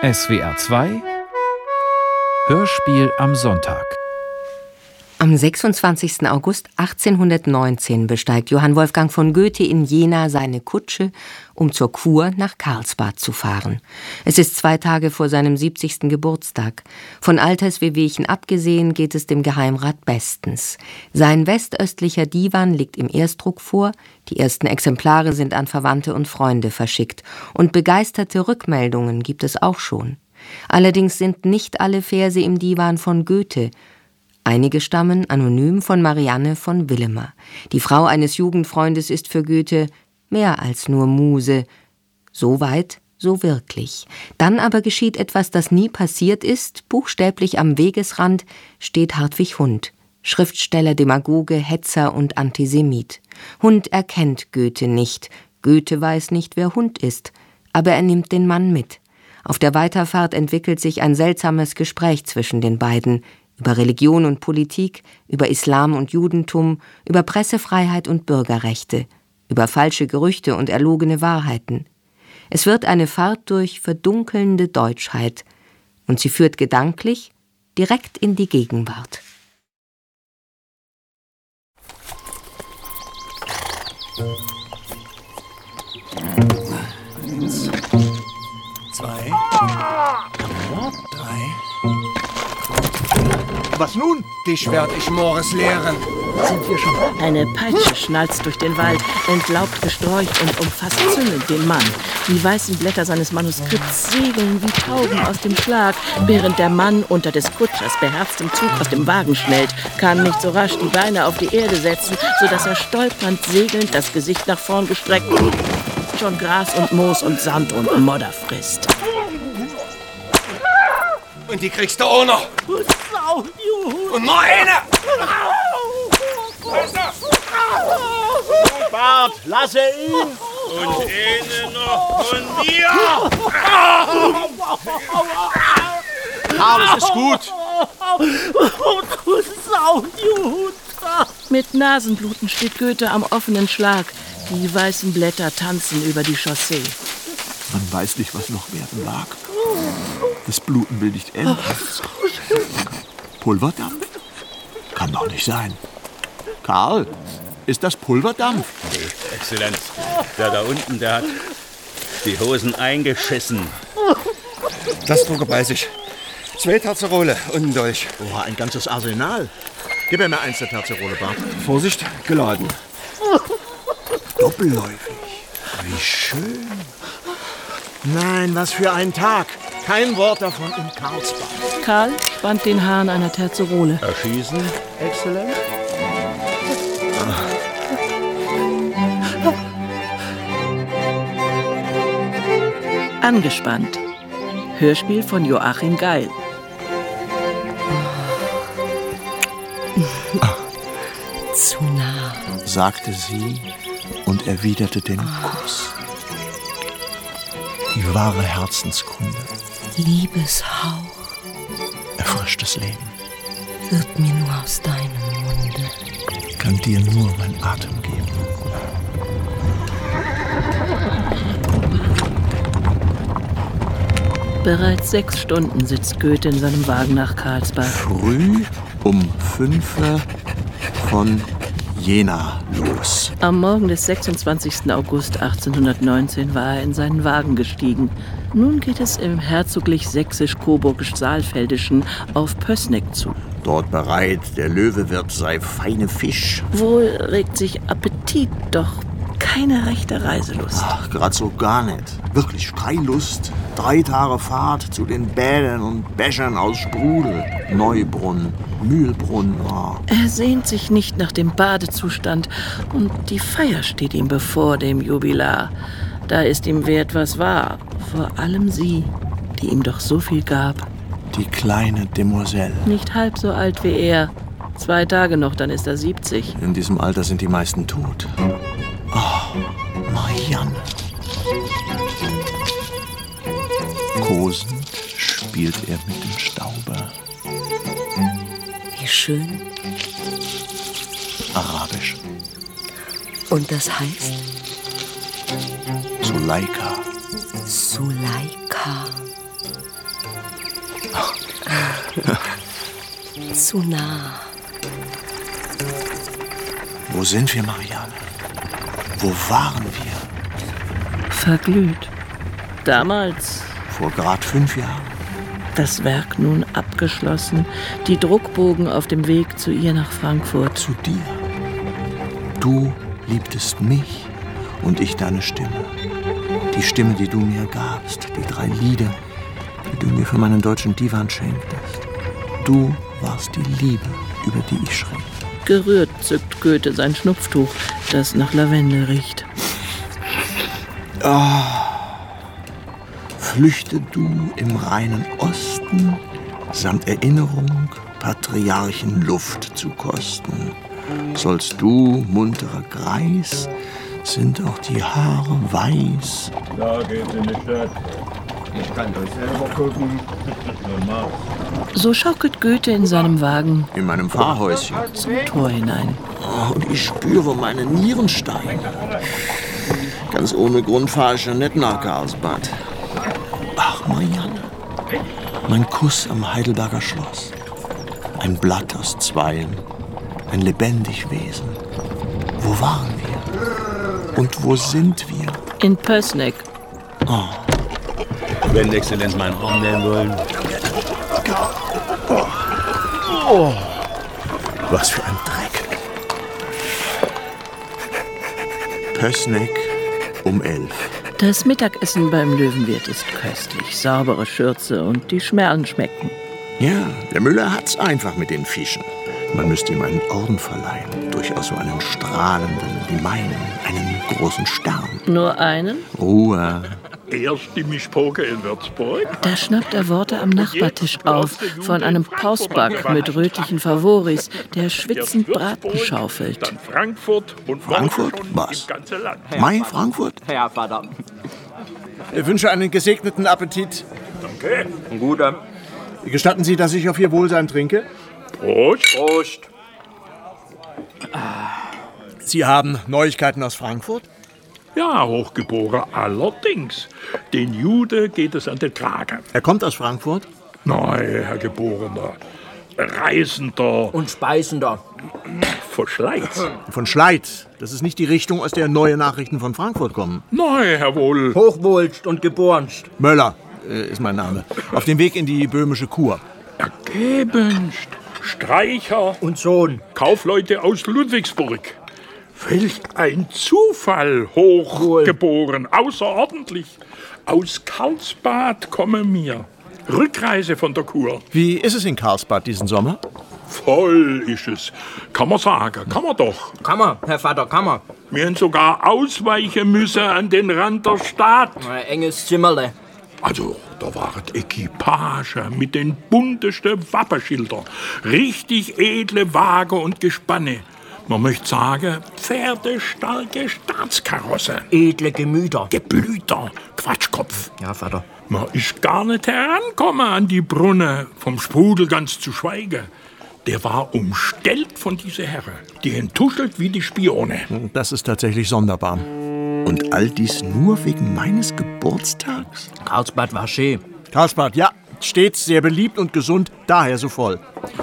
SWR 2 Hörspiel am Sonntag. Am 26. August 1819 besteigt Johann Wolfgang von Goethe in Jena seine Kutsche, um zur Kur nach Karlsbad zu fahren. Es ist 2 Tage vor seinem 70. Geburtstag. Von Alterswehwehchen abgesehen geht es dem Geheimrat bestens. Sein westöstlicher Divan liegt im Erstdruck vor, die ersten Exemplare sind an Verwandte und Freunde verschickt. Und begeisterte Rückmeldungen gibt es auch schon. Allerdings sind nicht alle Verse im Divan von Goethe. Einige stammen anonym von Marianne von Willemer. Die Frau eines Jugendfreundes ist für Goethe mehr als nur Muse. So weit, so wirklich. Dann aber geschieht etwas, das nie passiert ist. Buchstäblich am Wegesrand steht Hartwig Hund, Schriftsteller, Demagoge, Hetzer und Antisemit. Hund erkennt Goethe nicht. Goethe weiß nicht, wer Hund ist. Aber er nimmt den Mann mit. Auf der Weiterfahrt entwickelt sich ein seltsames Gespräch zwischen den beiden. Über Religion und Politik, über Islam und Judentum, über Pressefreiheit und Bürgerrechte, über falsche Gerüchte und erlogene Wahrheiten. Es wird eine Fahrt durch verdunkelnde Deutschheit und sie führt gedanklich direkt in die Gegenwart. Eins, 2, 3. Was nun? Dich werd ich Mores lehren. Sind wir schon? Eine Peitsche schnalzt durch den Wald, entlaubt Gesträuch und umfasst züngend den Mann. Die weißen Blätter seines Manuskripts segeln wie Tauben aus dem Schlag, während der Mann unter des Kutschers beherztem Zug aus dem Wagen schnellt, kann nicht so rasch die Beine auf die Erde setzen, sodass er stolpernd, segelnd, das Gesicht nach vorn gestreckt, schon Gras und Moos und Sand und Modder frisst. Und die kriegst du auch noch. Und noch eine. Bart, lasse ihn. Und eine noch von mir. Karl, es ist gut. Du Sauhund! Mit Nasenbluten steht Goethe am offenen Schlag. Die weißen Blätter tanzen über die Chaussee. Man weiß nicht, was noch werden mag. Das Bluten will nicht enden. Pulverdampf? Kann doch nicht sein. Karl, ist das Pulverdampf? Nee, Exzellenz. Der da unten, der hat die Hosen eingeschissen. Das Drucke bei sich. 2 Terzerole und ein Dolch. Oh, ein ganzes Arsenal. Gib mir eins der Terzerole, Bart. Vorsicht, geladen. Doppelläufig. Wie schön. Nein, was für ein Tag. Kein Wort davon in Karlsbad. Karl spannt den Hahn einer Terzerole. Erschießen, Exzellenz? Angespannt. Hörspiel von Joachim Geil. Zu nah, Sagte sie und erwiderte den Kuss. Die wahre Herzenskunde. Liebeshauch Erfrischt das Leben. wird mir nur aus deinem Munde. Kann dir nur mein Atem geben. Bereits 6 Stunden sitzt Goethe in seinem Wagen nach Karlsbad. Früh um 5 von Jena los. Am Morgen des 26. August 1819 war er in seinen Wagen gestiegen. Nun geht es im herzoglich sächsisch-coburgisch-saalfeldischen auf Pößneck zu. Dort bereit, der Löwewirt sei feine Fisch. Wohl regt sich Appetit, doch keine rechte Reiselust. Ach, grad so gar nicht. Wirklich Freilust. 3 Tage Fahrt zu den Bädern und Bächern aus Sprudel. Neubrunn, Mühlbrunn. Oh. Er sehnt sich nicht nach dem Badezustand und die Feier steht ihm bevor, dem Jubilar. Da ist ihm wert, was war. Vor allem sie, die ihm doch so viel gab. Die kleine Demoiselle. Nicht halb so alt wie er. 2 Tage noch, dann ist er 70. In diesem Alter sind die meisten tot. Oh, Marianne. Kosend spielt er mit dem Staube. Wie schön. Arabisch. Und das heißt? Suleika. Suleika. Zu nah. Wo sind wir, Marianne? Wo waren wir? Verglüht. Damals. Vor grad 5 Jahren. Das Werk nun abgeschlossen. Die Druckbogen auf dem Weg zu ihr nach Frankfurt. Zu dir. Du liebtest mich und ich deine Stimme. Die Stimme, die du mir gabst. Die 3 Lieder, die du mir für meinen deutschen Divan schenktest. Du warst die Liebe, über die ich schrieb. Gerührt zückt Goethe sein Schnupftuch, das nach Lavendel riecht. Flüchte du im reinen Osten, samt Erinnerung Patriarchenluft zu kosten. Sollst du, munterer Greis, sind auch die Haare weiß. Da geht's in die Stadt. Ich kann euch selber gucken. So schaukelt Goethe in seinem Wagen In meinem Fahrhäuschen. zum Tor hinein. Und ich spüre meine Nieren steigen. Ganz ohne Grund fahre ich ja nicht nach Karlsbad. Ach, Marianne. Mein Kuss am Heidelberger Schloss. Ein Blatt aus Zweien. Ein lebendig Wesen. Wo waren wir? Und wo sind wir? In Pößneck. Wenn Exzellenz meinen Arm nehmen wollen. Was für ein Dreck. Pößneck um 11. Das Mittagessen beim Löwenwirt ist köstlich. Saubere Schürze und die Schmerlen schmecken. Ja, der Müller hat's einfach mit den Fischen. Man müsste ihm einen Orden verleihen. Durchaus so einen strahlenden, wie meinen, einen großen Stern. Nur einen? Ruhe. Erststimmig Poker in Würzburg. Da schnappt er Worte am Nachbartisch auf von einem Pausback mit rötlichen Favoris, der schwitzend Braten schaufelt. Dann Frankfurt und Frankfurt? schon Was? im ganzen Land. Mai Frankfurt? Ja, Vater. Ich wünsche einen gesegneten Appetit. Danke. Ein guter. Gestatten Sie, dass ich auf Ihr Wohlsein trinke? Prost. Prost. Sie haben Neuigkeiten aus Frankfurt? Ja, Hochgeboren, allerdings. Den Jude geht es an den Kragen. Er kommt aus Frankfurt? Nein, Herr Geborener. Reisender, Und speisender. Verschleiß. Von Schleit. Das ist nicht die Richtung, aus der neue Nachrichten von Frankfurt kommen. Nein, Herr Wohl. Hochwohlst und geborenst. Möller ist mein Name. Auf dem Weg in die böhmische Kur. Ergebenst. Streicher, Und Sohn. Kaufleute aus Ludwigsburg. Welch ein Zufall, hochgeboren, außerordentlich. Aus Karlsbad komme mir. Rückreise von der Kur. Wie ist es in Karlsbad diesen Sommer? Voll ist es. Kann man sagen, kann man doch. Kann man, Herr Vater, kann man. Wir haben sogar ausweichen müssen an den Rand der Stadt. Ein enges Zimmerle. Also, da waren Equipage mit den buntesten Wappenschildern. Richtig edle Wagen und Gespanne. Man möchte sagen, pferdestarke Staatskarosse. Edle Gemüter. Geblüter, Quatschkopf. Ja, Vater. Man ist gar nicht herankommen an die Brunne, vom Sprudel ganz zu schweigen. Der war umstellt von dieser Herren. Die entuschelt wie die Spione. Das ist tatsächlich sonderbar. Und all dies nur wegen meines Geburtstags? Karlsbad war schön. Karlsbad, ja, stets sehr beliebt und gesund, daher so voll.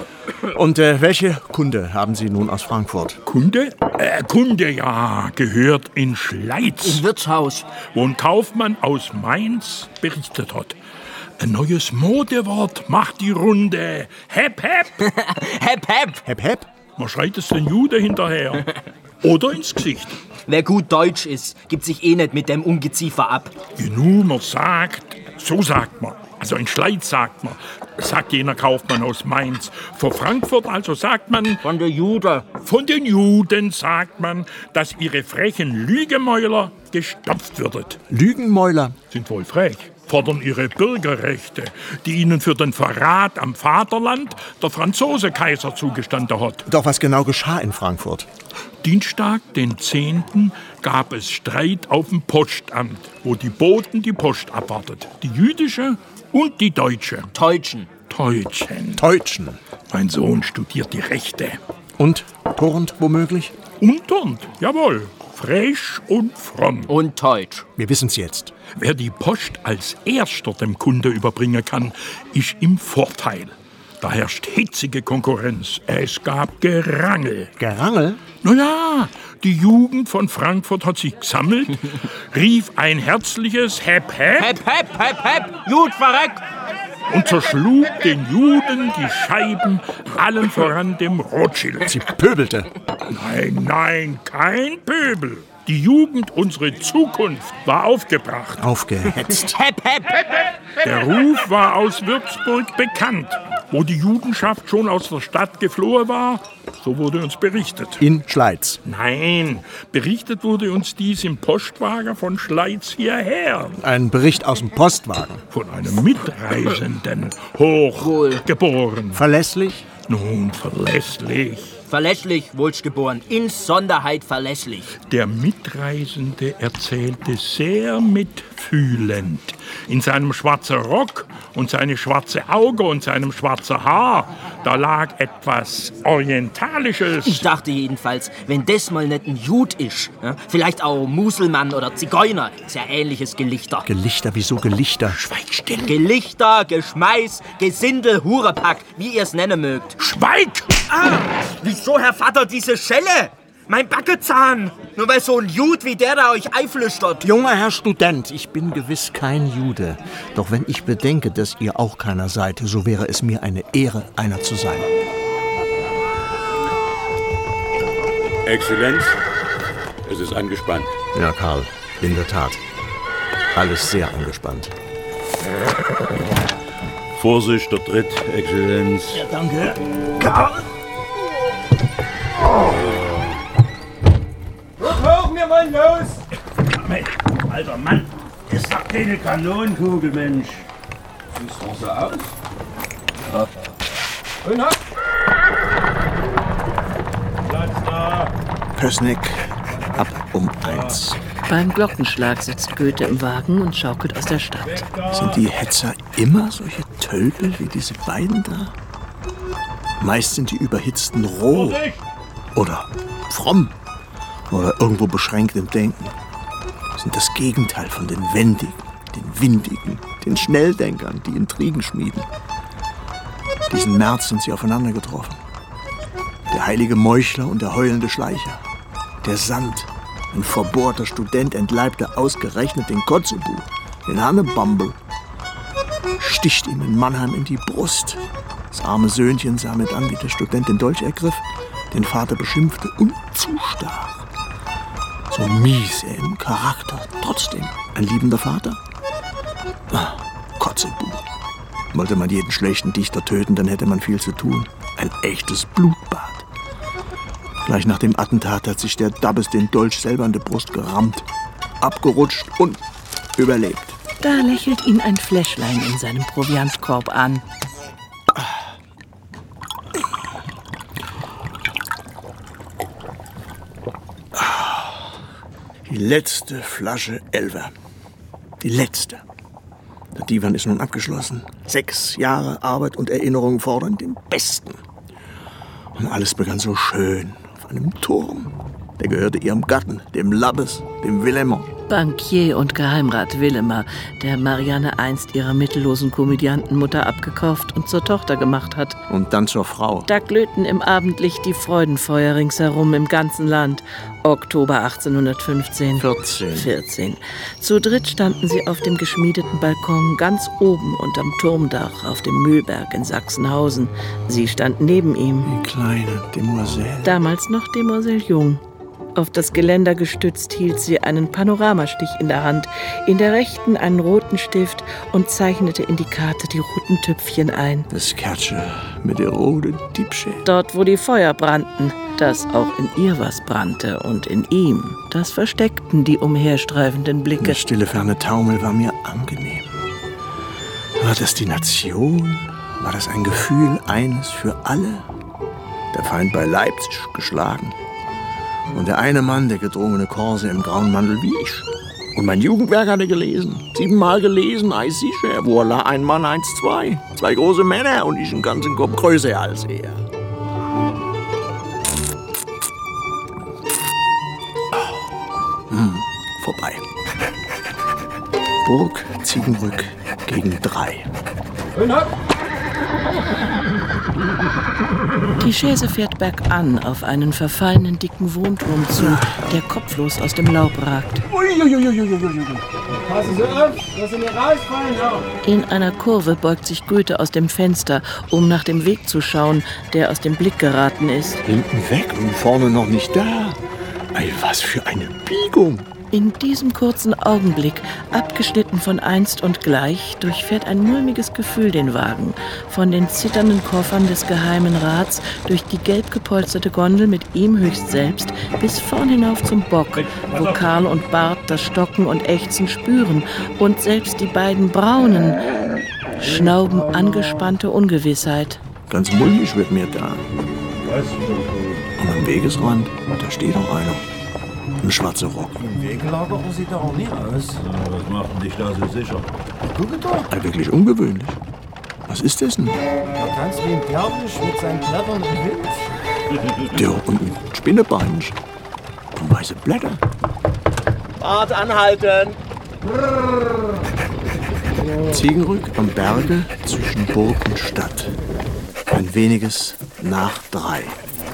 Und welche Kunde haben Sie nun aus Frankfurt? Kunde? Kunde, ja, gehört in Schleiz, Im Wirtshaus. wo ein Kaufmann aus Mainz berichtet hat. Ein neues Modewort macht die Runde. Hep, hep. Hep, hep. Hep, hep? Man schreit es den Jude hinterher. Oder ins Gesicht. Wer gut deutsch ist, gibt sich eh nicht mit dem Ungeziefer ab. Genug man sagt, so sagt man. Also in Schleiz sagt man, sagt jener Kaufmann aus Mainz. Vor Frankfurt also sagt man, Von der Jude. von den Juden sagt man, dass ihre frechen Lügemäuler gestopft würden. Lügenmäuler. Sind wohl frech, fordern ihre Bürgerrechte, die ihnen für den Verrat am Vaterland der Franzose Kaiser zugestanden hat. Doch was genau geschah in Frankfurt? Dienstag, den 10., gab es Streit auf dem Postamt, wo die Boten die Post abwartet. Die jüdische und die deutsche. Teutschen. Deutschen. Deutschen. Mein Sohn studiert die Rechte. Und turnt womöglich? Und, jawohl. frisch und fromm. Und deutsch. Wir wissen's jetzt. Wer die Post als erster dem Kunde überbringen kann, ist im Vorteil. Da herrscht hitzige Konkurrenz. Es gab Gerangel. Gerangel? Naja, die Jugend von Frankfurt hat sich gesammelt, rief ein herzliches Hep, Hep Hep, hep, hep, hep, Jud verreck! und zerschlug den Juden die Scheiben, allen voran dem Rothschild. Sie pöbelte. Nein, kein Pöbel. Die Jugend, unsere Zukunft, war aufgebracht. Aufgehetzt. Hep, hep! Der Ruf war aus Würzburg bekannt. Wo die Judenschaft schon aus der Stadt geflohen war, so wurde uns berichtet. In Schleiz. Nein, berichtet wurde uns dies im Postwagen von Schleiz hierher. Ein Bericht aus dem Postwagen. Von einem Mitreisenden, hochgeboren. Verlässlich? Nun, verlässlich. Verlässlich, wohlgeboren. Insonderheit verlässlich. Der Mitreisende erzählte sehr mitfühlend. In seinem schwarzen Rock und seine schwarze Auge und seinem schwarzen Haar, da lag etwas Orientalisches. Ich dachte jedenfalls, wenn das mal nicht ein Jud ist, ja, vielleicht auch Muselmann oder Zigeuner, ist ja ähnliches Gelichter. Gelichter, wieso Gelichter? Schweig still. Gelichter, Geschmeiß, Gesindel, Hurepack, wie ihr es nennen mögt. Schweig! Ah, wieso, Herr Vater, diese Schelle? Mein Backezahn! Nur weil so ein Jud wie der da euch einflüstert. Junger Herr Student, ich bin gewiss kein Jude. Doch wenn ich bedenke, dass ihr auch keiner seid, so wäre es mir eine Ehre, einer zu sein. Exzellenz, es ist angespannt. Ja, Karl, in der Tat. Alles sehr angespannt. Vorsicht, der Tritt, Exzellenz. Ja, danke. Karl! Hoch, wir wollen los! Mensch, alter Mann, das ist doch keine Kanonenkugel, Mensch. Siehst doch so aus. Und hopp! Platz da! Pößneck, ab um 1. Beim Glockenschlag sitzt Goethe im Wagen und schaukelt aus der Stadt. Sind die Hetzer immer solche Tölpel wie diese beiden da? Meist sind die Überhitzten roh oder fromm oder irgendwo beschränkt im Denken. Sind das Gegenteil von den Wendigen, den Windigen, den Schnelldenkern, die Intrigen schmieden. Diesen März sind sie aufeinander getroffen. Der heilige Meuchler und der heulende Schleicher. Der Sand, ein verbohrter Student, entleibte ausgerechnet den Kotzebue, den Hannebambel. Sticht ihm in Mannheim in die Brust. Das arme Söhnchen sah mit an, wie der Student den Dolch ergriff, den Vater beschimpfte und zustach. So mies er im Charakter, trotzdem ein liebender Vater. Kotzebue. Wollte man jeden schlechten Dichter töten, dann hätte man viel zu tun. Ein echtes Blutbad. Gleich nach dem Attentat hat sich der Dabbes den Dolch selber in die Brust gerammt, abgerutscht und überlebt. Da lächelt ihn ein Fläschlein in seinem Proviantkorb an. Die letzte Flasche Elver. Die letzte. Der Divan ist nun abgeschlossen. 6 Jahre Arbeit und Erinnerung fordern den Besten. Und alles begann so schön auf einem Turm. Der gehörte ihrem Gatten, dem Labbes, dem Willemer. Bankier und Geheimrat Willemer, der Marianne einst ihrer mittellosen Komödiantenmutter abgekauft und zur Tochter gemacht hat. Und dann zur Frau. Da glühten im Abendlicht die Freudenfeuer ringsherum im ganzen Land. Oktober 1815. 14. Zu dritt standen sie auf dem geschmiedeten Balkon ganz oben unterm Turmdach auf dem Mühlberg in Sachsenhausen. Sie stand neben ihm. Die kleine Demoiselle. Damals noch Demoiselle Jung. Auf das Geländer gestützt hielt sie einen Panoramastich in der Hand, in der rechten einen roten Stift und zeichnete in die Karte die roten Tüpfchen ein. Das Kärtchen mit der roten Diebsche. Dort, wo die Feuer brannten, dass auch in ihr was brannte und in ihm, das versteckten die umherstreifenden Blicke. Der stille, ferne Taumel war mir angenehm. War das die Nation? War das ein Gefühl eines für alle? Der Feind bei Leipzig geschlagen. Und der eine Mann, der gedrungene Korse im grauen Mantel wie ich. Und mein Jugendwerk hatte gelesen. 7-mal gelesen, sicher. Voilà, ein Mann, 1, 2. 2 große Männer und ich einen ganzen Kopf größer als er. vorbei. Burg Ziegenrück gegen 3. Die Chaise fährt bergan auf einen verfallenen dicken Wohnturm zu, der kopflos aus dem Laub ragt. Passen Sie auf, dass Sie nicht rausfallen. In einer Kurve beugt sich Goethe aus dem Fenster, um nach dem Weg zu schauen, der aus dem Blick geraten ist. Hinten weg und vorne noch nicht da. Ey, was für eine Biegung. In diesem kurzen Augenblick, abgeschnitten von einst und gleich, durchfährt ein mulmiges Gefühl den Wagen. Von den zitternden Koffern des Geheimen Rats, durch die gelb gepolsterte Gondel mit ihm höchst selbst, bis vorn hinauf zum Bock, wo Karl und Bart das Stocken und Ächzen spüren und selbst die beiden Braunen schnauben angespannte Ungewissheit. Ganz mulmig wird mir da. Und am Wegesrand, da steht noch einer. Ein schwarzer Rock. Im Wegelager sieht er auch nie aus. Was macht denn dich da so sicher? Guck doch. Ja, wirklich ungewöhnlich. Was ist das denn? Er tanzt wie ein Derwisch mit seinen Blättern im Wind. Der und ein Spinnenbein. Und weiße Blätter. Bart anhalten! Ziegenrück am Berge zwischen Burg und Stadt. Ein weniges nach 3.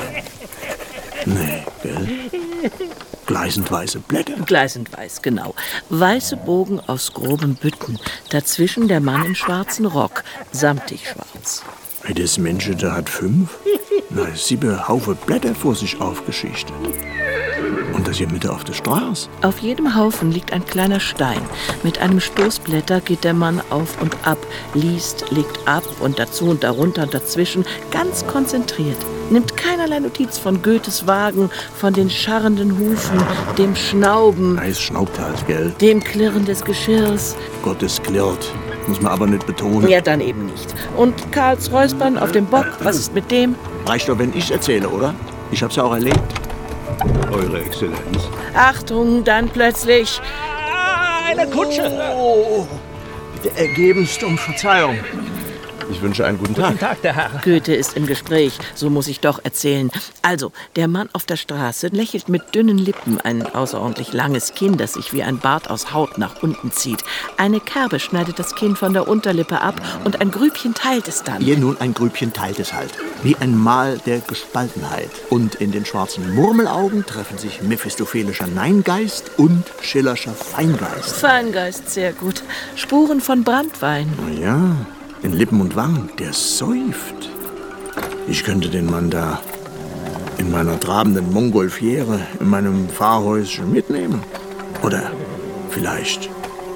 Nee, gell? Gleißend weiße Blätter. Gleißend weiß, genau. Weiße Bogen aus groben Bütten. Dazwischen der Mann im schwarzen Rock, samtig schwarz. Hey, das Mensch, der hat 5. Na, 7 Haufen Blätter vor sich aufgeschichtet. Und das hier Mitte auf der Straße. Auf jedem Haufen liegt ein kleiner Stein. Mit einem Stoßblätter geht der Mann auf und ab, liest, legt ab und dazu und darunter und dazwischen, ganz konzentriert. Nimmt keinerlei Notiz von Goethes Wagen, von den scharrenden Hufen, dem Schnauben, Na, es schnaubt halt, gell? dem Klirren des Geschirrs. Gott, es klirrt. Muss man aber nicht betonen. Ja, dann eben nicht. Und Karls Räuspern auf dem Bock, was ist mit dem? Reicht doch, wenn ich erzähle, oder? Ich hab's ja auch erlebt. Eure Exzellenz. Achtung, dann plötzlich. Eine Kutsche! Oh, bitte ergebenst um Verzeihung. Ich wünsche einen guten Tag. Guten Tag, der Herr. Goethe ist im Gespräch, so muss ich doch erzählen. Also, der Mann auf der Straße lächelt mit dünnen Lippen, ein außerordentlich langes Kinn, das sich wie ein Bart aus Haut nach unten zieht. Eine Kerbe schneidet das Kinn von der Unterlippe ab und ein Grübchen teilt es dann. Hier nun ein Grübchen teilt es halt. Wie ein Mal der Gespaltenheit. Und in den schwarzen Murmelaugen treffen sich mephistophelischer Neingeist und schillerscher Feingeist. Feingeist, sehr gut. Spuren von Branntwein. Na ja, in Lippen und Wangen, der säuft. Ich könnte den Mann da in meiner trabenden Montgolfiere in meinem Fahrhäuschen mitnehmen. Oder vielleicht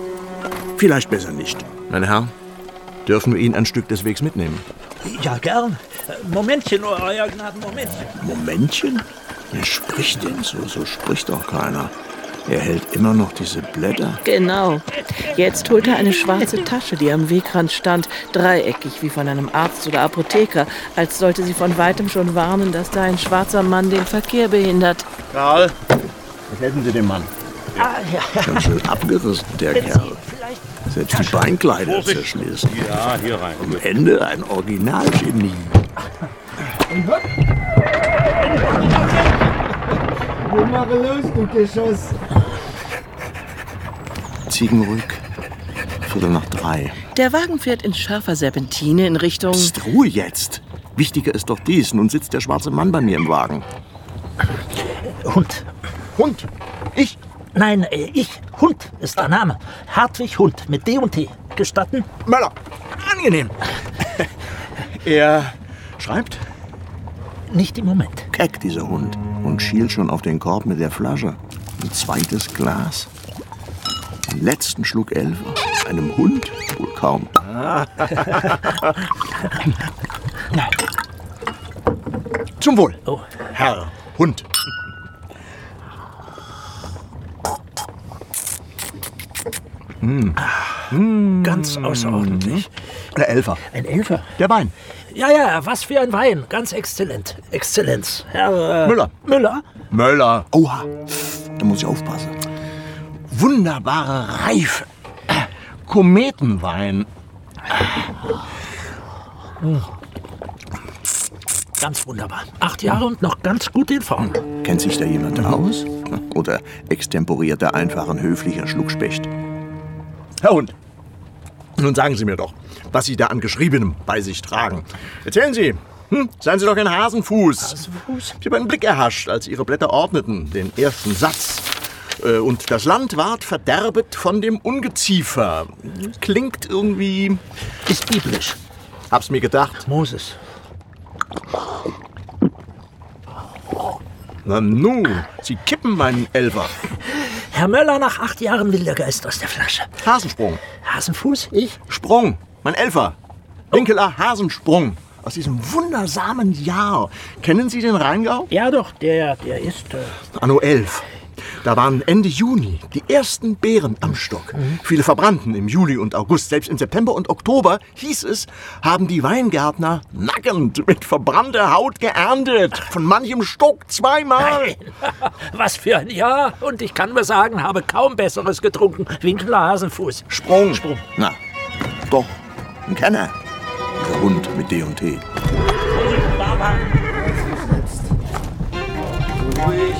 besser nicht. Meine Herren, dürfen wir ihn ein Stück des Wegs mitnehmen? Ja, gern. Momentchen, Euer Gnaden, Momentchen. Momentchen? Wer spricht denn so? So spricht doch keiner. Er hält immer noch diese Blätter. Genau. Jetzt holt er eine schwarze Tasche, die am Wegrand stand, dreieckig wie von einem Arzt oder Apotheker, als sollte sie von weitem schon warnen, dass da ein schwarzer Mann den Verkehr behindert. Karl, helfen Sie dem Mann. Ah, ja. Ganz schön abgerissen, der Kerl. Selbst die Beinkleider zerschmissen. Ja, hier rein. Am Ende ein Originalgenie. Wir machen los, du Geschoss. Ziegenrück, 2:45. Der Wagen fährt in scharfer Serpentine in Richtung... Psst, Ruhe jetzt. Wichtiger ist doch dies. Nun sitzt der schwarze Mann bei mir im Wagen. Hund. Hund? Ich? Nein, ich. Hund ist der Name. Hartwig Hund mit D und T. Gestatten? Möller. Angenehm. Er schreibt? Nicht im Moment. Keck, dieser Hund. Und schielt schon auf den Korb mit der Flasche. Ein zweites Glas. Den letzten Schluck Elfer. Einem Hund wohl kaum. Zum Wohl. Oh. Herr Hund. Ganz außerordentlich. Der Elfer. Ein Elfer? Der Wein. Ja, ja, was für ein Wein. Ganz exzellent. Exzellenz. Herr... Müller. Müller? Möller. Oha, da muss ich aufpassen. Wunderbare Reife. Kometenwein. Ganz wunderbar. 8 Jahre und noch ganz gut in Form. Kennt sich da jemand aus? Oder extemporiert da einfach ein höflicher Schluckspecht? Herr Hund, nun sagen Sie mir doch, was Sie da an Geschriebenem bei sich tragen. Erzählen Sie, seien Sie doch ein Hasenfuß. Hasenfuß? Ich habe einen Blick erhascht, als Ihre Blätter ordneten, den ersten Satz. Und das Land ward verderbet von dem Ungeziefer. Klingt irgendwie... Ist biblisch. Hab's mir gedacht. Moses. Na nun, Sie kippen meinen Elfer. Herr Möller, nach 8 Jahren wilder Geist aus der Flasche. Hasensprung. Hasenfuß? Ich? Sprung. Mein Elfer. Winkeler Hasensprung. Aus diesem wundersamen Jahr. Kennen Sie den Rheingau? Ja doch, der ist... Anno 11. Da waren Ende Juni die ersten Beeren am Stock. Viele verbrannten im Juli und August. Selbst im September und Oktober, hieß es, haben die Weingärtner nackend mit verbrannter Haut geerntet. Von manchem Stock 2-mal. Nein. Was für ein Jahr. Und ich kann nur sagen, habe kaum Besseres getrunken. Winkeler Hasenfuß. Sprung. Na, doch, ein Kenner. Der Hund mit D&T. Ruhig.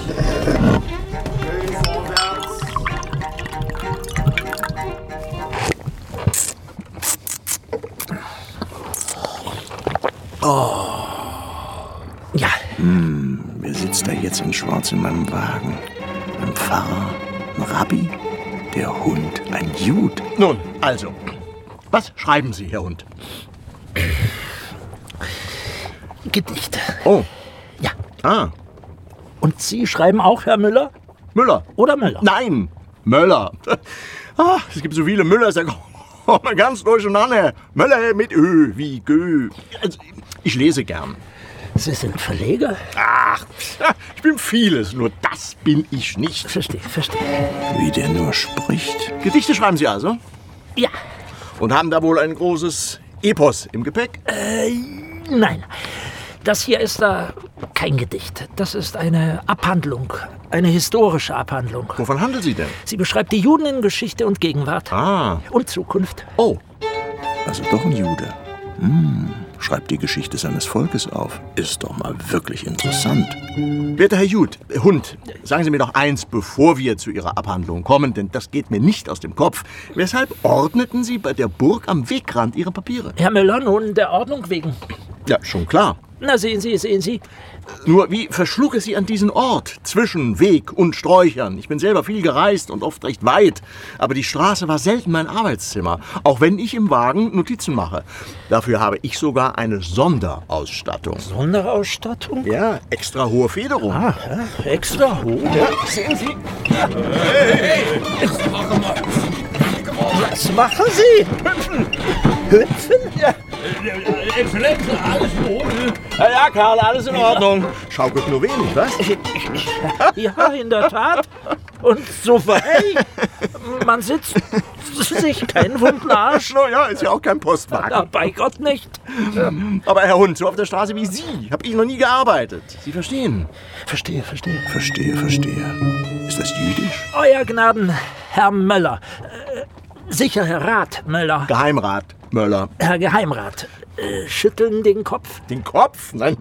Oh. Ja. Wer sitzt da jetzt in Schwarz in meinem Wagen? Ein Pfarrer? Ein Rabbi? Der Hund? Ein Jude? Nun, also. Was schreiben Sie, Herr Hund? Gedichte. Oh. Ja. Ah. Und Sie schreiben auch, Herr Müller? Müller. Oder Möller? Nein, Möller. Ah, es gibt so viele Müllers, da kommt man ganz durcheinander. Möller mit Ö, wie Gö. Also, ich lese gern. Sie sind Verleger? Ach, ich bin vieles, nur das bin ich nicht. Verstehe. Wie der nur spricht. Gedichte schreiben Sie also? Ja. Und haben da wohl ein großes Epos im Gepäck? Nein. Das hier ist da kein Gedicht. Das ist eine Abhandlung. Eine historische Abhandlung. Wovon handelt sie denn? Sie beschreibt die Juden in Geschichte und Gegenwart. Ah. Und Zukunft. Oh. Also doch ein Jude. Schreibt die Geschichte seines Volkes auf. Ist doch mal wirklich interessant. Werter Herr Hund, sagen Sie mir doch eins, bevor wir zu Ihrer Abhandlung kommen, denn das geht mir nicht aus dem Kopf. Weshalb ordneten Sie bei der Burg am Wegrand Ihre Papiere? Herr Müller, nun der Ordnung wegen. Ja, schon klar. Na, sehen Sie. Nur, wie verschlug es Sie an diesen Ort, zwischen Weg und Sträuchern? Ich bin selber viel gereist und oft recht weit, aber die Straße war selten mein Arbeitszimmer, auch wenn ich im Wagen Notizen mache. Dafür habe ich sogar eine Sonderausstattung. Sonderausstattung? Ja, extra hohe Federung. Ah, ja, extra hoch? Ja, sehen Sie? Hey, jetzt machen wir. Was machen Sie? Hüpfen? Ja. Exzellenz, alles ohne. Ja, Karl, alles in Ordnung. Schaukelt nur wenig, was? Ja, in der Tat. Und so weit. Man sitzt sich keinen wunden Arsch. Ja, ist ja auch kein Postwagen. Na, bei Gott nicht. Aber Herr Hund, so auf der Straße wie Sie, habe ich noch nie gearbeitet. Sie verstehen? Verstehe. Verstehe. Ist das jüdisch? Euer Gnaden, Herr Möller. Sicher, Herr Rat Möller. Geheimrat Möller. Herr Geheimrat, schütteln den Kopf. Den Kopf? Nein.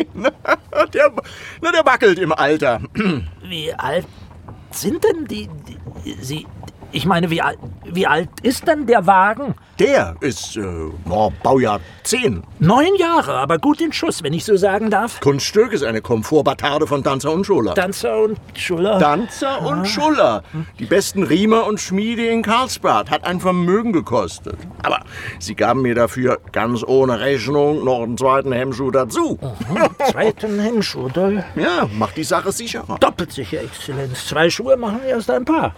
Der wackelt im Alter. Wie alt sind denn Sie? Ich meine, wie alt ist denn der Wagen? Der ist, Baujahr 10. 9 Jahre, aber gut in Schuss, wenn ich so sagen darf. Kunststück ist eine Komfortbatarde von Danzer und Schuller. Danzer und Schuller? Die besten Riemer und Schmiede in Karlsbad. Hat ein Vermögen gekostet. Aber sie gaben mir dafür ganz ohne Rechnung noch einen zweiten Hemmschuh dazu. Zweiten Hemmschuh, da? Ja, macht die Sache sicherer. Doppelt sicher, Exzellenz. 2 Schuhe machen erst ein Paar.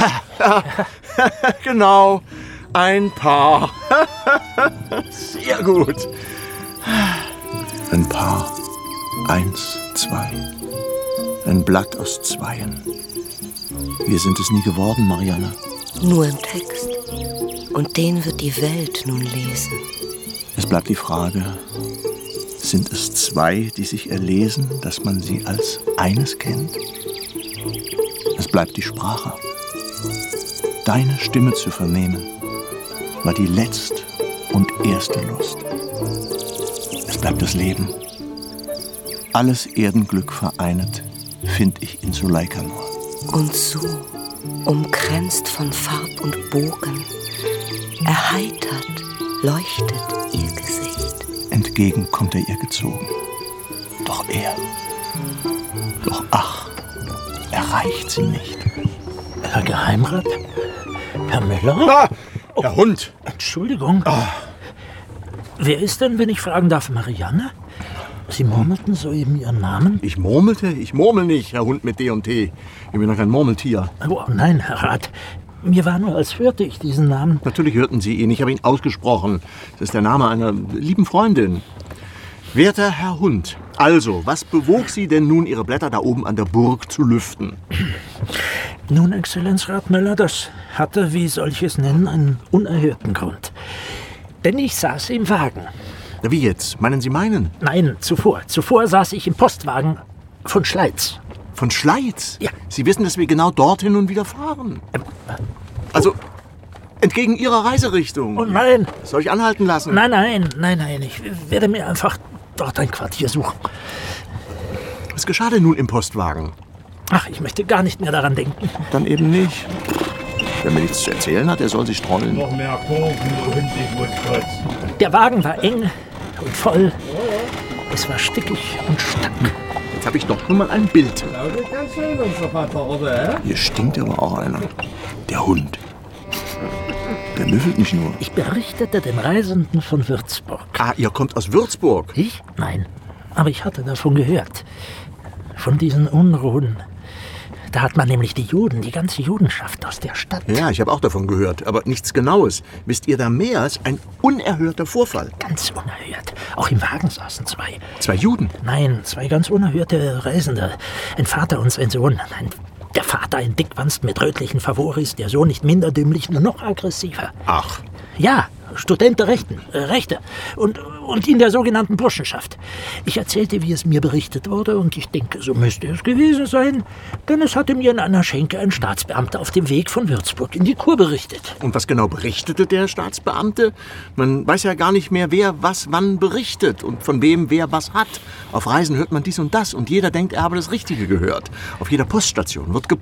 Genau, ein Paar. Sehr gut. Ein Paar. 1, 2. Ein Blatt aus 2. Wir sind es nie geworden, Marianne. Nur im Text. Und den wird die Welt nun lesen. Es bleibt die Frage, sind es 2, die sich erlesen, dass man sie als eines kennt? Es bleibt die Sprache. Deine Stimme zu vernehmen, war die letzte und erste Lust. Es bleibt das Leben, alles Erdenglück vereinet, find ich in Suleika nur. Und so, umkränzt von Farb und Bogen, erheitert, leuchtet ihr Gesicht. Entgegen kommt er ihr gezogen. Doch ach, erreicht sie nicht. Herr Geheimrat? Herr Müller? Ah, der Hund! Entschuldigung. Wer ist denn, wenn ich fragen darf, Marianne? Sie murmelten soeben Ihren Namen? Ich murmelte? Ich murmel nicht, Herr Hund mit D&T. Ich bin doch kein Murmeltier. Oh, nein, Herr Rat. Mir war nur, als hörte ich diesen Namen. Natürlich hörten Sie ihn. Ich habe ihn ausgesprochen. Das ist der Name einer lieben Freundin. Werter Herr Hund, also, was bewog Sie denn nun, Ihre Blätter da oben an der Burg zu lüften? Nun, Exzellenzrat Müller, das hatte, wie soll ich es nennen, einen unerhörten Grund. Denn ich saß im Wagen. Na, wie jetzt? Meinen Sie meinen? Nein, zuvor. Zuvor saß ich im Postwagen von Schleiz. Von Schleiz? Ja. Sie wissen, dass wir genau dorthin und wieder fahren. Also, entgegen Ihrer Reiserichtung. Oh nein. Soll ich anhalten lassen? Nein. Ich werde mir einfach dort ein Quartier suchen. Was geschah denn nun im Postwagen? Ach, ich möchte gar nicht mehr daran denken. Dann eben nicht. Wer mir nichts zu erzählen hat, der soll sich streuen. Noch mehr Kurven, du Hund, ich muss kotzen. Der Wagen war eng und voll. Es war stickig und stank. Jetzt habe ich doch schon mal ein Bild. Ganz schön, unser Vater, oder? Hier stinkt aber auch einer. Der Hund. Der müffelt nicht nur. Ich berichtete den Reisenden von Würzburg. Ah, ihr kommt aus Würzburg? Ich? Nein. Aber ich hatte davon gehört. Von diesen Unruhen. Da hat man nämlich die Juden, die ganze Judenschaft aus der Stadt. Ja, ich habe auch davon gehört, aber nichts Genaues. Wisst ihr da mehr? Es ist ein unerhörter Vorfall. Ganz unerhört. Auch im Wagen saßen zwei. Zwei Juden? Nein, zwei ganz unerhörte Reisende. Ein Vater und sein Sohn. Der Vater ein Dickwanst mit rötlichen Favoris, der Sohn nicht minder dümmlich, nur noch aggressiver. Ach. Ja, Student der Rechte und in der sogenannten Burschenschaft. Ich erzählte, wie es mir berichtet wurde, und ich denke, so müsste es gewesen sein, denn es hatte mir in einer Schenke ein Staatsbeamter auf dem Weg von Würzburg in die Kur berichtet. Und was genau berichtete der Staatsbeamte? Man weiß ja gar nicht mehr, wer was wann berichtet und von wem wer was hat. Auf Reisen hört man dies und das und jeder denkt, er habe das Richtige gehört. Auf jeder Poststation wird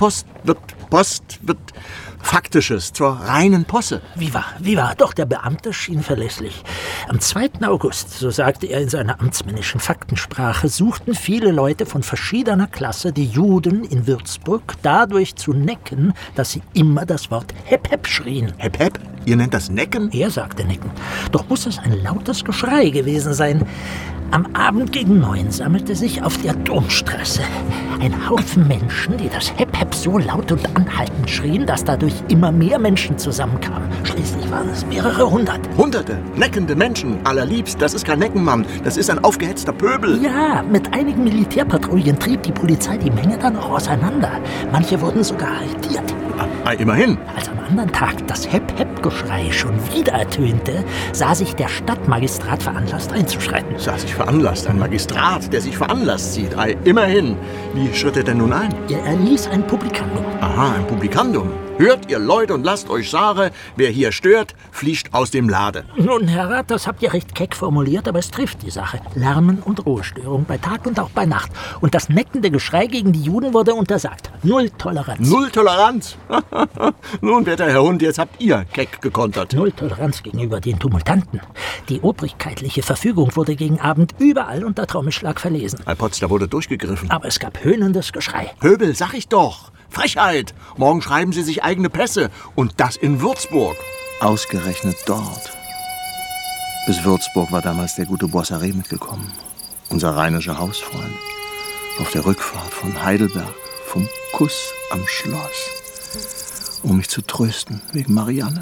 Faktisches zur reinen Posse. Wie war? Doch, der Beamte schien verlässlich. Am 2. August, so sagte er in seiner amtsmännischen Faktensprache, suchten viele Leute von verschiedener Klasse die Juden in Würzburg dadurch zu necken, dass sie immer das Wort Hep Hep schrien. Hep Hep? Ihr nennt das Necken? Er sagte Necken. Doch muss es ein lautes Geschrei gewesen sein. Am Abend gegen 9 sammelte sich auf der Domstraße ein Haufen Menschen, die das Hep-Hep so laut und anhaltend schrien, dass dadurch immer mehr Menschen zusammenkamen. Schließlich waren es mehrere hundert. Hunderte, neckende Menschen, allerliebst. Das ist kein Neckenmann, das ist ein aufgehetzter Pöbel. Ja, mit einigen Militärpatrouillen trieb die Polizei die Menge dann auch auseinander. Manche wurden sogar arretiert. Immerhin. Als am anderen Tag das Hep-Hep-Geschrei schon wieder ertönte, sah sich der Stadtmagistrat veranlasst einzuschreiten. Ein Magistrat, der sich veranlasst sieht. Immerhin. Wie schritt er denn nun ein? Er erließ ein Publikandum. Aha, ein Publikandum. Hört ihr Leute und lasst euch sagen, wer hier stört, fließt aus dem Lade. Nun, Herr Rat, das habt ihr recht keck formuliert, aber es trifft die Sache. Lärmen und Ruhestörung bei Tag und auch bei Nacht. Und das neckende Geschrei gegen die Juden wurde untersagt. Null Toleranz. Null Toleranz? Nun, werter Herr Hund, jetzt habt ihr keck gekontert. Null Toleranz gegenüber den Tumultanten. Die obrigkeitliche Verfügung wurde gegen Abend überall unter Trommelschlag verlesen. Bei Potsdam wurde durchgegriffen. Aber es gab höhnendes Geschrei. Pöbel, sag ich doch. Frechheit. Morgen schreiben sie sich eigene Pässe. Und das in Würzburg. Ausgerechnet dort. Bis Würzburg war damals der gute Boissaré mitgekommen. Unser rheinischer Hausfreund. Auf der Rückfahrt von Heidelberg. Vom Kuss am Schloss. Um mich zu trösten wegen Marianne.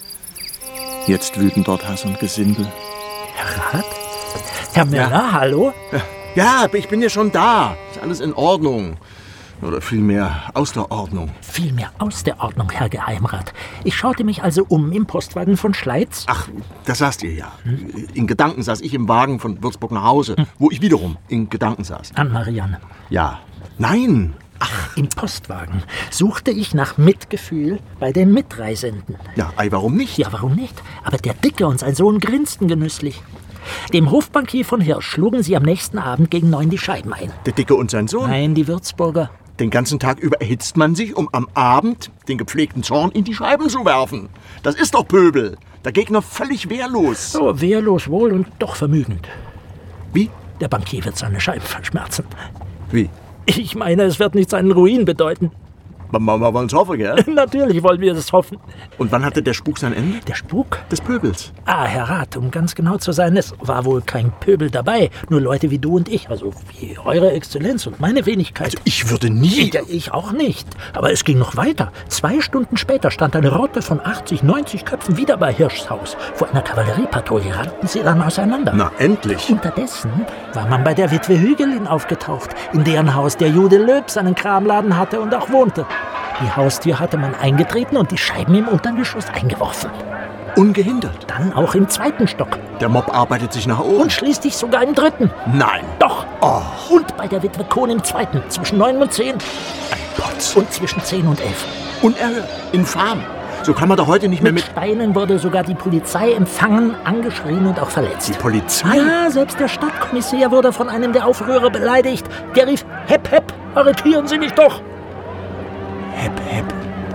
Jetzt wüten dort Hass und Gesindel. Herr Rat? Herr Müller, ja. Hallo? Ja, ich bin ja schon da. Ist alles in Ordnung. Oder vielmehr aus der Ordnung. Vielmehr aus der Ordnung, Herr Geheimrat. Ich schaute mich also um im Postwagen von Schleiz. Ach, das saßt ihr ja. In Gedanken saß ich im Wagen von Würzburg nach Hause, wo ich wiederum in Gedanken saß. An Marianne. Ja. Nein. Ach, im Postwagen suchte ich nach Mitgefühl bei den Mitreisenden. Ja, warum nicht? Ja, warum nicht? Aber der Dicke und sein Sohn grinsten genüsslich. Dem Hofbankier von Hirsch schlugen sie am nächsten Abend gegen 9 die Scheiben ein. Der Dicke und sein Sohn? Nein, die Würzburger. Den ganzen Tag über erhitzt man sich, um am Abend den gepflegten Zorn in die Scheiben zu werfen. Das ist doch Pöbel. Der Gegner völlig wehrlos. Oh, wehrlos wohl und doch vermögend. Wie? Der Bankier wird seine Scheiben verschmerzen. Wie? Ich meine, es wird nicht seinen Ruin bedeuten. Wir wollen's hoffen, gell? Natürlich wollen wir das hoffen. Und wann hatte der Spuk sein Ende? Der Spuk? Des Pöbels. Herr Rat, um ganz genau zu sein, es war wohl kein Pöbel dabei. Nur Leute wie du und ich, also wie Eure Exzellenz und meine Wenigkeit. Also ich würde nie... Ich auch nicht. Aber es ging noch weiter. 2 Stunden später stand eine Rotte von 80, 90 Köpfen wieder bei Hirschs Haus. Vor einer Kavalleriepatrouille rannten sie dann auseinander. Na, endlich. Unterdessen war man bei der Witwe Hügelin aufgetaucht, in deren Haus der Jude Löb seinen Kramladen hatte und auch wohnte. Die Haustür hatte man eingetreten und die Scheiben im Untergeschoss eingeworfen. Ungehindert? Dann auch im 2. Stock. Der Mob arbeitet sich nach oben. Und schließlich sogar im 3. Nein. Doch. Oh. Und bei der Witwe Kohn im 2. zwischen 9 und 10. Ein Potz. Und zwischen 10 und 11. Unerhört. Infam. So kann man doch heute nicht mehr mit Steinen wurde sogar die Polizei empfangen, angeschrien und auch verletzt. Die Polizei? Ja, selbst der Stadtkommissär wurde von einem der Aufrührer beleidigt. Der rief, Hepp, Hepp, arretieren Sie mich doch. Hepp, Hepp.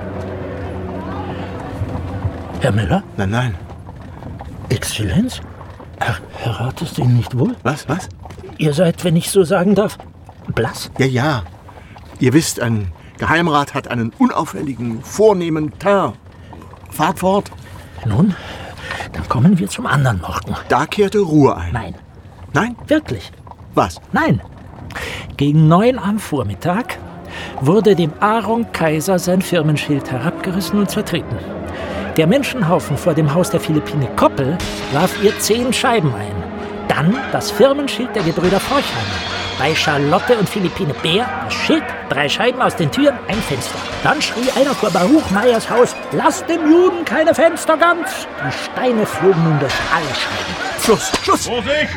Herr Müller? Nein. Exzellenz? Herr Rat ist Ihnen nicht wohl? Was? Ihr seid, wenn ich so sagen darf, blass? Ja. Ihr wisst, ein Geheimrat hat einen unauffälligen, vornehmen Teint. Fahrt fort. Nun, dann kommen wir zum anderen Morgen. Da kehrte Ruhe ein. Nein. Nein? Wirklich? Was? Nein. Gegen 9 am Vormittag wurde dem Aaron Kaiser sein Firmenschild herabgerissen und zertreten. Der Menschenhaufen vor dem Haus der Philippine Koppel warf ihr 10 Scheiben ein. Dann das Firmenschild der Gebrüder Forchheimer. Bei Charlotte und Philippine Bär das Schild, 3 Scheiben aus den Türen, ein Fenster. Dann schrie einer vor Baruch Meyers Haus, lasst dem Juden keine Fenster ganz. Die Steine flogen nun durch alle Scheiben. Schluss! Vorsicht!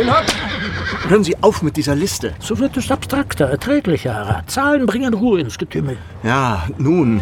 Hören Sie auf mit dieser Liste. So wird es abstrakter, erträglicher, Herr Rat. Zahlen bringen Ruhe ins Getümmel. Ja, nun.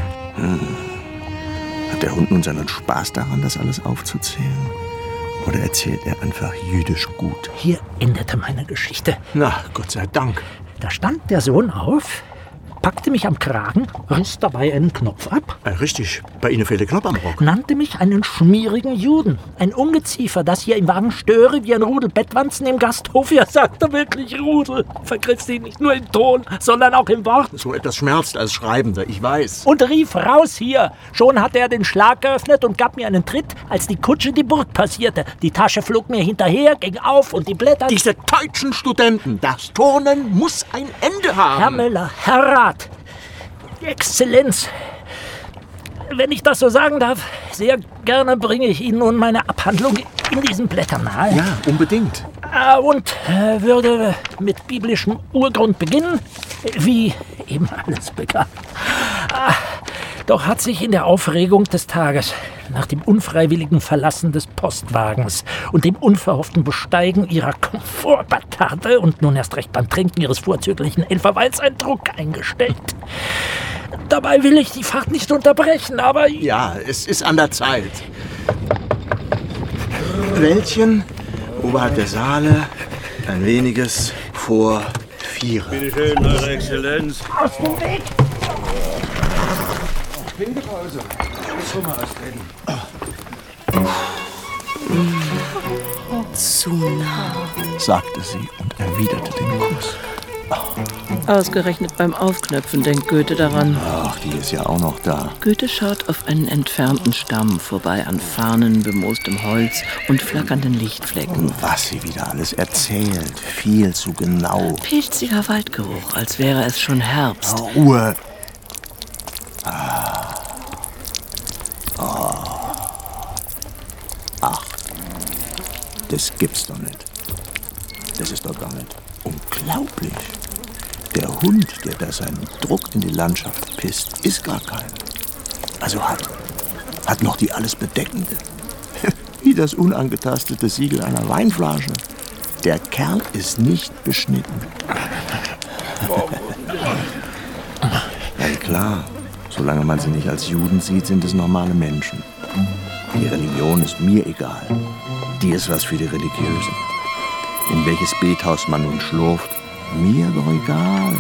Hat der Hund nun seinen Spaß daran, das alles aufzuzählen? Oder erzählt er einfach jüdisch gut? Hier endete meine Geschichte. Na, Gott sei Dank. Da stand der Sohn auf, packte mich am Kragen, riss dabei einen Knopf ab. Richtig, bei Ihnen fehlt der Knopf am Rock. Nannte mich einen schmierigen Juden. Ein Ungeziefer, das hier im Wagen störe wie ein Rudel Bettwanzen im Gasthof. Ja, sagte wirklich Rudel. Vergriff sie nicht nur im Ton, sondern auch im Wort. So etwas schmerzt als Schreibender, ich weiß. Und rief raus hier. Schon hatte er den Schlag geöffnet und gab mir einen Tritt, als die Kutsche die Burg passierte. Die Tasche flog mir hinterher, ging auf und die Blätter... Diese deutschen Studenten, das Turnen muss ein Ende haben. Herr Müller, Herr Rat, Exzellenz, wenn ich das so sagen darf, sehr gerne bringe ich Ihnen nun meine Abhandlung in diesen Blättern nahe. Ja, unbedingt. Und würde mit biblischem Urgrund beginnen, wie eben alles begann. Doch hat sich in der Aufregung des Tages, nach dem unfreiwilligen Verlassen des Postwagens und dem unverhofften Besteigen ihrer Komfortbatarde und nun erst recht beim Trinken ihres vorzüglichen Elferweils ein Druck eingestellt. Dabei will ich die Fahrt nicht unterbrechen, aber... Ja, es ist an der Zeit. Wäldchen, oberhalb der Saale, ein weniges vor 4. Bitte schön, Eure Exzellenz. Aus dem Weg! Windepause. Ich muss mal austreten. Zu nah, sagte sie und erwiderte den Kuss. Ausgerechnet beim Aufknöpfen denkt Goethe daran. Ach, die ist ja auch noch da. Goethe schaut auf einen entfernten Stamm vorbei an Farnen, bemoostem Holz und flackernden Lichtflecken. Was sie wieder alles erzählt, viel zu genau. Pilziger Waldgeruch, als wäre es schon Herbst. Ruhe. Ach, das gibt's doch nicht. Das ist doch gar nicht unglaublich. Der Hund, der da seinen Druck in die Landschaft pisst, ist gar kein. Also hat noch die alles Bedeckende. Wie das unangetastete Siegel einer Weinflasche. Der Kerl ist nicht beschnitten. Ja klar, solange man sie nicht als Juden sieht, sind es normale Menschen. Die Religion ist mir egal. die ist was für die Religiösen. In welches Bethaus man nun schlurft, mir doch egal.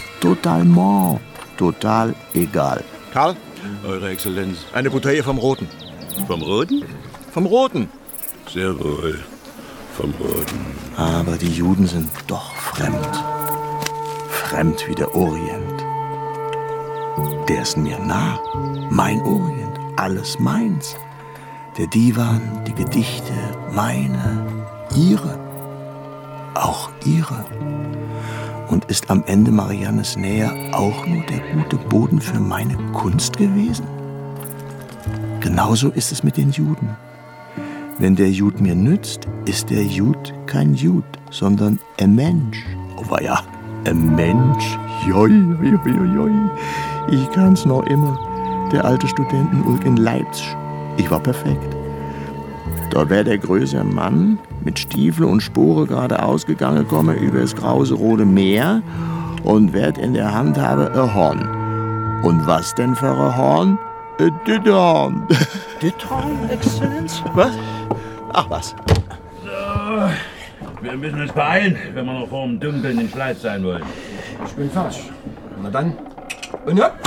Total egal. Karl? Eure Exzellenz. Eine Bouteille vom Roten. Vom Roten? Vom Roten. Sehr wohl. Vom Roten. Aber die Juden sind doch fremd. Fremd wie der Orient. Der ist mir nah. Mein Orient. Alles meins. Der Divan, die Gedichte, meine, ihre. Auch ihre. Und ist am Ende Mariannes Nähe auch nur der gute Boden für meine Kunst gewesen? Genauso ist es mit den Juden. Wenn der Jud mir nützt, ist der Jud kein Jud, sondern ein Mensch. Aber ja, ein Mensch. Joi. Ich kann's noch immer. Der alte Studentenulk in Leipzig. Ich war perfekt. Dort wäre der größere Mann mit Stiefel und Spore geradeaus gegangen, komme über das grause rote Meer und werd in der Hand habe ein Horn. Und was denn für ein Horn? Ein Dütterhorn. Dütterhorn, Exzellenz? Was? Ach was. So, wir müssen uns beeilen, wenn wir noch vor dem Dunkeln in Schleiz sein wollen. Ich bin fertig. Na dann. Und ja.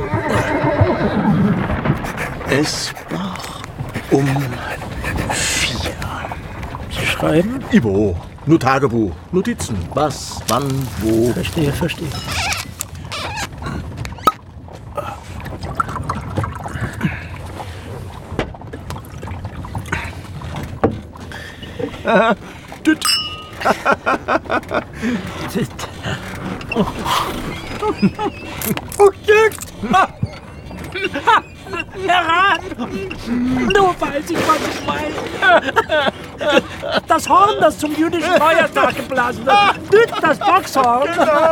Es war um 4. Sie schreiben? Ivo, nur Tagebuch, Notizen. Was, wann, wo. Verstehe. Düt. Heran! Nur weiß ich, was ich meine. Das Horn, das zum jüdischen Feiertag geblasen wird. Das Boxhorn.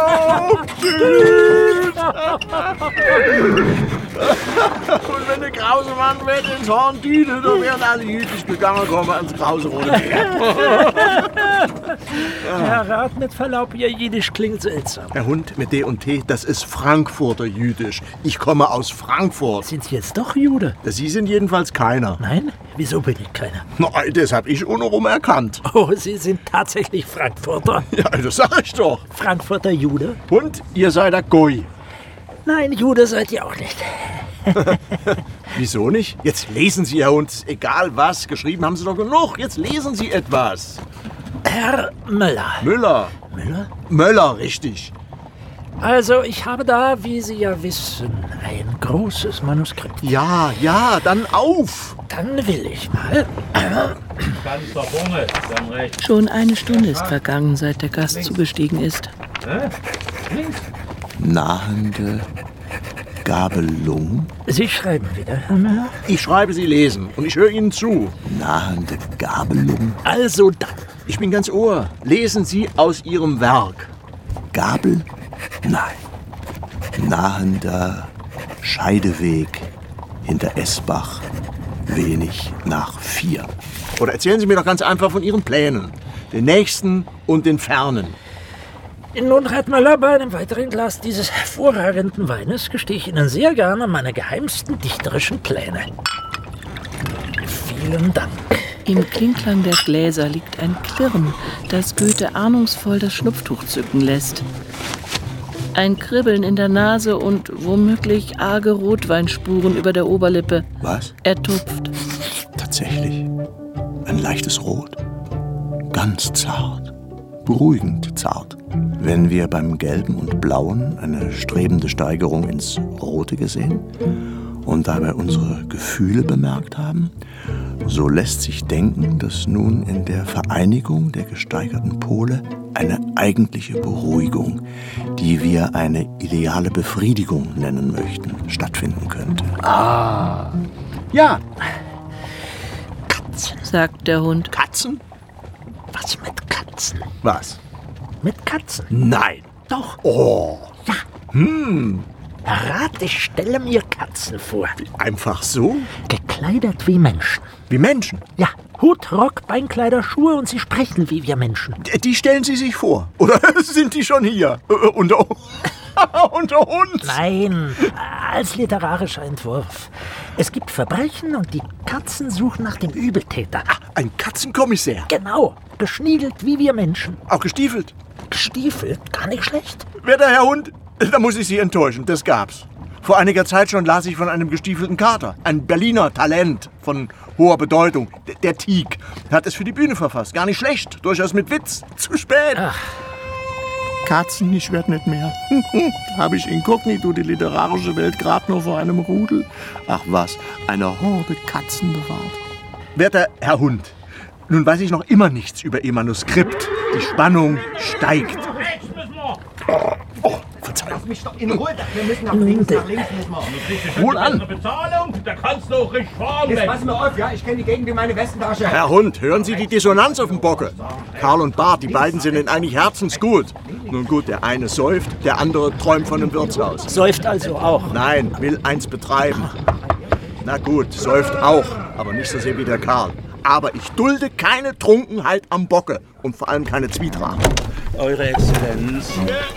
Und wenn der grause Mann wird ins Horn dütet, dann werden alle jüdisch gegangen kommen ans grause rote Meer. Herr Rat, mit Verlaub, Ihr Jiddisch klingt seltsam. Der Hund mit D und T, das ist Frankfurter Jüdisch. Ich komme aus Frankfurt. Sind Sie jetzt doch Jude? Sie sind jedenfalls keiner. Nein? Wieso bin ich keiner? Nein, das hab ich untenrum erkannt. Oh, Sie sind tatsächlich Frankfurter. Ja, das sag ich doch. Frankfurter Jude? Und ihr seid der Goi. Nein, Jude seid ihr auch nicht. Wieso nicht? Jetzt lesen Sie ja uns, egal was, geschrieben haben Sie doch genug. Jetzt lesen Sie etwas. Herr Möller. Müller. Möller, richtig. Also, ich habe da, wie Sie ja wissen, ein großes Manuskript. Ja, dann auf. Dann will ich mal. Ganz da vorne, Sie haben recht. Schon eine Stunde ist vergangen, seit der Gast zugestiegen ist. Nahende Gabelung. Sie schreiben wieder, Herr Möller? Ich schreibe, Sie lesen und ich höre Ihnen zu. Nahende Gabelung. Also dann. Ich bin ganz Ohr. Lesen Sie aus Ihrem Werk. Gabel? Nein. Nahender Scheideweg hinter Esbach, wenig nach 4. Oder erzählen Sie mir doch ganz einfach von Ihren Plänen. Den nächsten und den fernen. Nun, Herr Möller, bei einem weiteren Glas dieses hervorragenden Weines gestehe ich Ihnen sehr gerne meine geheimsten dichterischen Pläne. Vielen Dank. Im Klinklang der Gläser liegt ein Klirren, das Goethe ahnungsvoll das Schnupftuch zücken lässt. Ein Kribbeln in der Nase und womöglich arge Rotweinspuren über der Oberlippe. Was? Er tupft. Tatsächlich. Ein leichtes Rot. Ganz zart. Beruhigend zart. Wenn wir beim Gelben und Blauen eine strebende Steigerung ins Rote gesehen und dabei unsere Gefühle bemerkt haben, so lässt sich denken, dass nun in der Vereinigung der gesteigerten Pole eine eigentliche Beruhigung, die wir eine ideale Befriedigung nennen möchten, stattfinden könnte. Ah. Ja. Katzen, sagt der Hund. Katzen? Was mit Katzen? Was? Mit Katzen? Nein. Doch. Oh. Ja. Herr Rat, ich stelle mir Katzen vor. Einfach so? Gekleidet wie Menschen. Wie Menschen? Ja, Hut, Rock, Beinkleider, Schuhe und sie sprechen wie wir Menschen. Die stellen Sie sich vor. Oder sind die schon hier? Und Und der Hund? Nein, als literarischer Entwurf. Es gibt Verbrechen und die Katzen suchen nach dem Übeltäter. Ein Katzenkommissär. Genau, geschniegelt wie wir Menschen. Auch gestiefelt. Gestiefelt? Gar nicht schlecht. Werter Herr Hund, da muss ich Sie enttäuschen, das gab's. Vor einiger Zeit schon las ich von einem gestiefelten Kater. Ein Berliner Talent von hoher Bedeutung. Der Tiek hat es für die Bühne verfasst. Gar nicht schlecht, durchaus mit Witz. Zu spät. Ach. Katzen, ich werd nicht mehr. Habe ich inkognito die literarische Welt gerade nur vor einem Rudel? Ach was, eine Horde Katzen bewahrt. Werter Herr Hund, nun weiß ich noch immer nichts über Ihr Manuskript. Die Spannung steigt. Verzeihung. Lass mich doch in Ruhe. Wir müssen nach links müssen wir. Wohl an. Bezahlung, da kannst du auch richtig fahren. Jetzt pass mir auf, ja? Ich kenne die Gegend wie meine Westentasche. Herr Hund, hören Sie die Dissonanz auf dem Bocke? Karl und Bart, die beiden sind Ihnen eigentlich herzensgut. Nun gut, der eine säuft, der andere träumt von einem Wirtshaus. Säuft also auch? Nein, will eins betreiben. Na gut, säuft auch, aber nicht so sehr wie der Karl. Aber ich dulde keine Trunkenheit am Bocke und vor allem keine Zwietracht. Eure Exzellenz.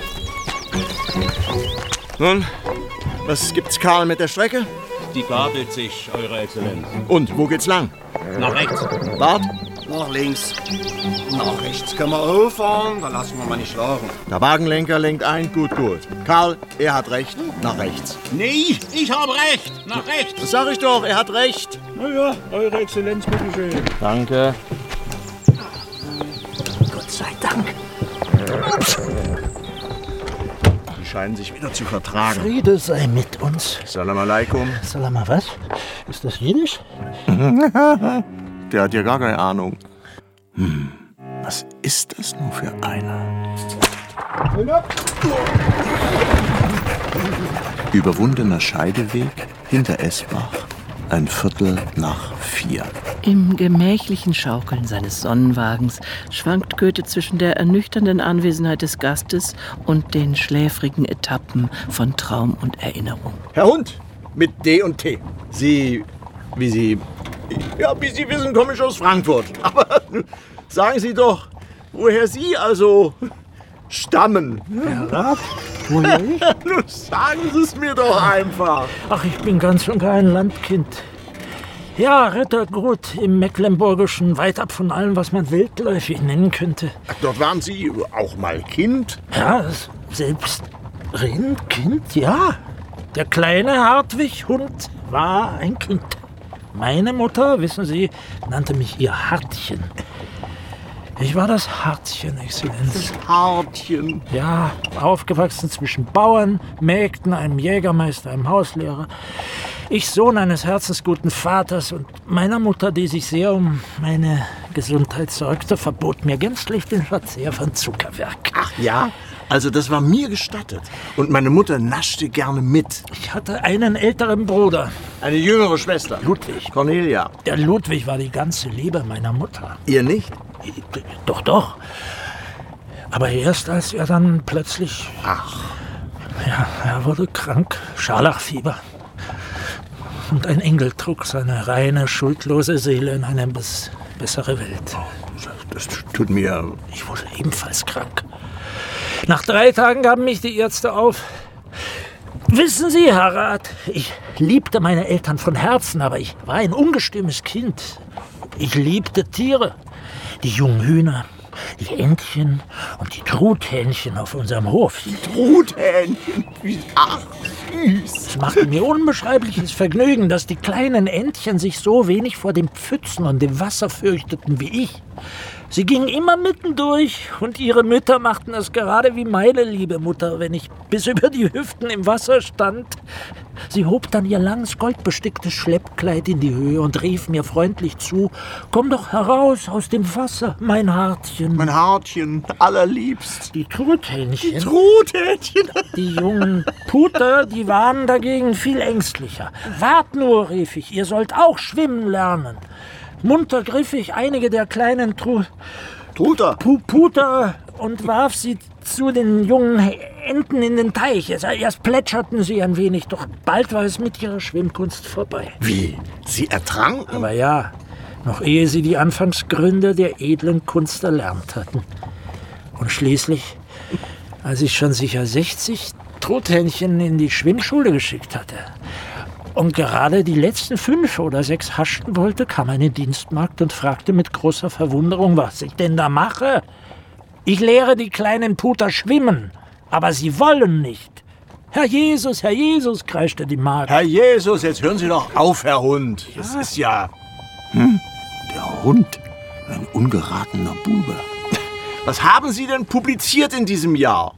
Nun, was gibt's, Karl, mit der Strecke? Die gabelt sich, Eure Exzellenz. Und, wo geht's lang? Nach rechts. Bart? Nach links. Nach rechts können wir auffahren, da lassen wir mal nicht schlagen. Der Wagenlenker lenkt ein, gut. Karl, er hat recht, nach rechts. Nee, ich hab recht. Nach rechts. Das sag ich doch, er hat recht. Na ja, Eure Exzellenz, bitteschön. Danke. Gott sei Dank. Die scheinen sich wieder zu vertragen. Friede sei mit uns. Salam alaikum. Salam was? Ist das Jiddisch? Der hat ja gar keine Ahnung. Was ist das nun für einer? Überwundener Scheideweg hinter Esbach, 3:45. Im gemächlichen Schaukeln seines Sonnenwagens schwankt Goethe zwischen der ernüchternden Anwesenheit des Gastes und den schläfrigen Etappen von Traum und Erinnerung. Herr Hund, mit D und T. Sie wissen, komme ich aus Frankfurt. Aber sagen Sie doch, woher Sie also stammen. Herr Rat, woher ich? Nun sagen Sie es mir doch einfach. Ach, ich bin ganz und gar ein Landkind. Ja, Rittergut im Mecklenburgischen, weit ab von allem, was man wildläufig nennen könnte. Ach, dort waren Sie auch mal Kind? Ja, selbstredend Kind, ja. Der kleine Hartwig Hund war ein Kind. Meine Mutter, wissen Sie, nannte mich ihr Hartchen. Ich war das Hartchen, Exzellenz. Das Hartchen. Ja, aufgewachsen zwischen Bauern, Mägden, einem Jägermeister, einem Hauslehrer. Ich Sohn eines herzensguten Vaters und meiner Mutter, die sich sehr um meine Gesundheit sorgte, verbot mir gänzlich den Verzehr von Zuckerwerk. Ach ja? Also das war mir gestattet. Und meine Mutter naschte gerne mit. Ich hatte einen älteren Bruder. Eine jüngere Schwester. Ludwig. Cornelia. Der Ludwig war die ganze Liebe meiner Mutter. Ihr nicht? Doch. Aber erst als er dann plötzlich... Ach. Ja, er wurde krank. Scharlachfieber. Und ein Engel trug seine reine, schuldlose Seele in eine bessere Welt. Das tut mir... Ich wurde ebenfalls krank. Nach 3 Tagen gaben mich die Ärzte auf. Wissen Sie, Herr Rat, ich liebte meine Eltern von Herzen, aber ich war ein ungestümes Kind. Ich liebte Tiere. Die jungen Hühner, die Entchen und die Truthähnchen auf unserem Hof. Die Truthähnchen? Ach, süß. Es machte mir unbeschreibliches Vergnügen, dass die kleinen Entchen sich so wenig vor dem Pfützen und dem Wasser fürchteten wie ich. Sie gingen immer mittendurch und ihre Mütter machten es gerade wie meine liebe Mutter, wenn ich bis über die Hüften im Wasser stand. Sie hob dann ihr langes, goldbesticktes Schleppkleid in die Höhe und rief mir freundlich zu: »Komm doch heraus aus dem Wasser, mein Hartchen.« Mein Hartchen, allerliebst. Die Truthähnchen. Die Truthähnchen. Die jungen Puter, die waren dagegen viel ängstlicher. »Wart nur«, rief ich, »ihr sollt auch schwimmen lernen.« Munter griff ich einige der kleinen Puter und warf sie zu den jungen Enten in den Teich. Erst plätscherten sie ein wenig, doch bald war es mit ihrer Schwimmkunst vorbei. Wie? Sie ertranken? Aber ja, noch ehe sie die Anfangsgründe der edlen Kunst erlernt hatten. Und schließlich, als ich schon sicher 60 Truthähnchen in die Schwimmschule geschickt hatte und gerade die letzten 5 oder 6 haschen wollte, kam eine Dienstmagd und fragte mit großer Verwunderung, was ich denn da mache. Ich lehre die kleinen Puter schwimmen, aber sie wollen nicht. Herr Jesus, kreischte die Magd. Herr Jesus, jetzt hören Sie doch auf, Herr Hund. Ja. Das ist ja... Der Hund, ein ungeratener Bube. Was haben Sie denn publiziert in diesem Jahr?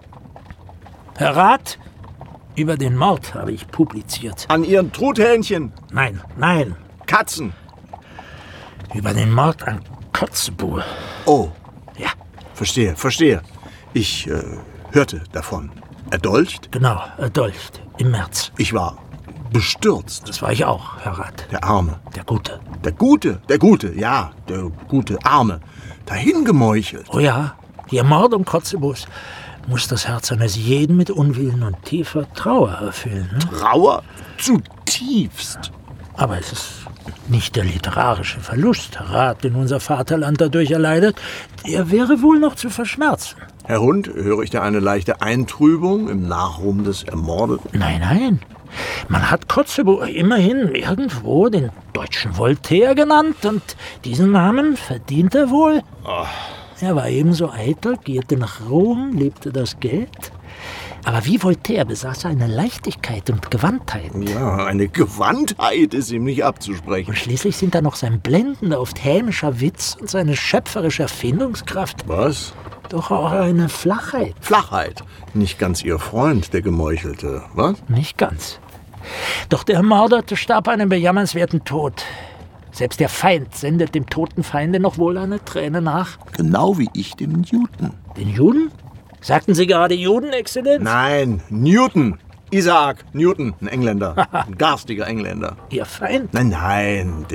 Herr Rat, über den Mord habe ich publiziert. An Ihren Truthähnchen? Nein. Katzen? Über den Mord an Kotzebue. Oh. Ja. Verstehe. Ich hörte davon. Erdolcht? Genau, erdolcht. Im März. Ich war bestürzt. Das war ich auch, Herr Rat. Der Arme. Der Gute. Der Gute, ja. Der gute Arme. Dahin gemeuchelt. Oh ja, die Ermordung Kotzebues muss das Herz eines jeden mit Unwillen und tiefer Trauer erfüllen. Ne? Trauer? Zutiefst. Aber es ist nicht der literarische Verlust, Herr Rat, den unser Vaterland dadurch erleidet. Der wäre wohl noch zu verschmerzen. Herr Hund, höre ich da eine leichte Eintrübung im Nachruhm des Ermordeten? Nein. Man hat Kotzebue immerhin irgendwo den deutschen Voltaire genannt und diesen Namen verdient er wohl. Oh. Er war ebenso eitel, gierte nach Rom, liebte das Geld. Aber wie Voltaire besaß er eine Leichtigkeit und Gewandtheit. Ja, eine Gewandtheit ist ihm nicht abzusprechen. Und schließlich sind da noch sein blendender, oft hämischer Witz und seine schöpferische Erfindungskraft. Was? Doch auch eine Flachheit. Flachheit? Nicht ganz Ihr Freund, der Gemeuchelte, was? Nicht ganz. Doch der Ermordete starb einen bejammernswerten Tod. Selbst der Feind sendet dem toten Feinde noch wohl eine Träne nach. Genau wie ich dem Newton. Den Juden? Sagten Sie gerade Juden, Exzellenz? Nein, Newton. Isaac Newton, ein Engländer. Ein garstiger Engländer. Ihr Feind? Nein,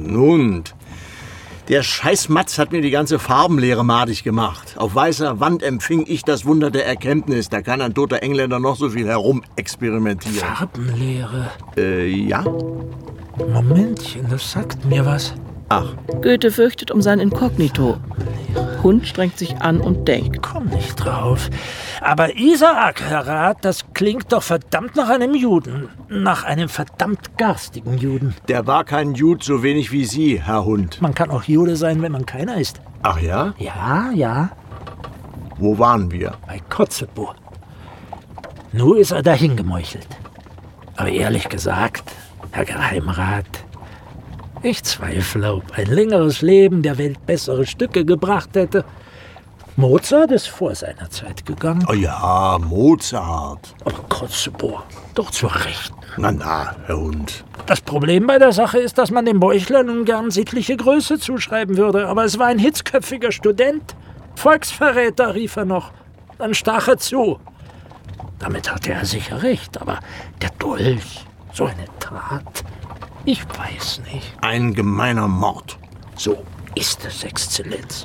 der Scheißmatz hat mir die ganze Farbenlehre madig gemacht. Auf weißer Wand empfing ich das Wunder der Erkenntnis. Da kann ein toter Engländer noch so viel herumexperimentieren. Farbenlehre? Ja. Momentchen, das sagt mir was. Ach. Goethe fürchtet um sein Inkognito. Hund strengt sich an und denkt. Komm nicht drauf. Aber Isaak, Herr Rat, das klingt doch verdammt nach einem Juden. Nach einem verdammt garstigen Juden. Der war kein Jude, so wenig wie Sie, Herr Hund. Man kann auch Jude sein, wenn man keiner ist. Ach ja? Ja. Wo waren wir? Bei Kotzebue. Nur ist er dahin gemeuchelt. Aber ehrlich gesagt, Herr Geheimrat, ich zweifle, ob ein längeres Leben der Welt bessere Stücke gebracht hätte. Mozart ist vor seiner Zeit gegangen. Oh ja, Mozart. Aber Kotzebue, doch zur Rechten. Na, Herr Hund. Das Problem bei der Sache ist, dass man dem Bäuchler nun gern sittliche Größe zuschreiben würde. Aber es war ein hitzköpfiger Student. Volksverräter, rief er noch. Dann stach er zu. Damit hatte er sicher recht, aber der Dolch, so eine Tat, ich weiß nicht. Ein gemeiner Mord. So ist es, Exzellenz.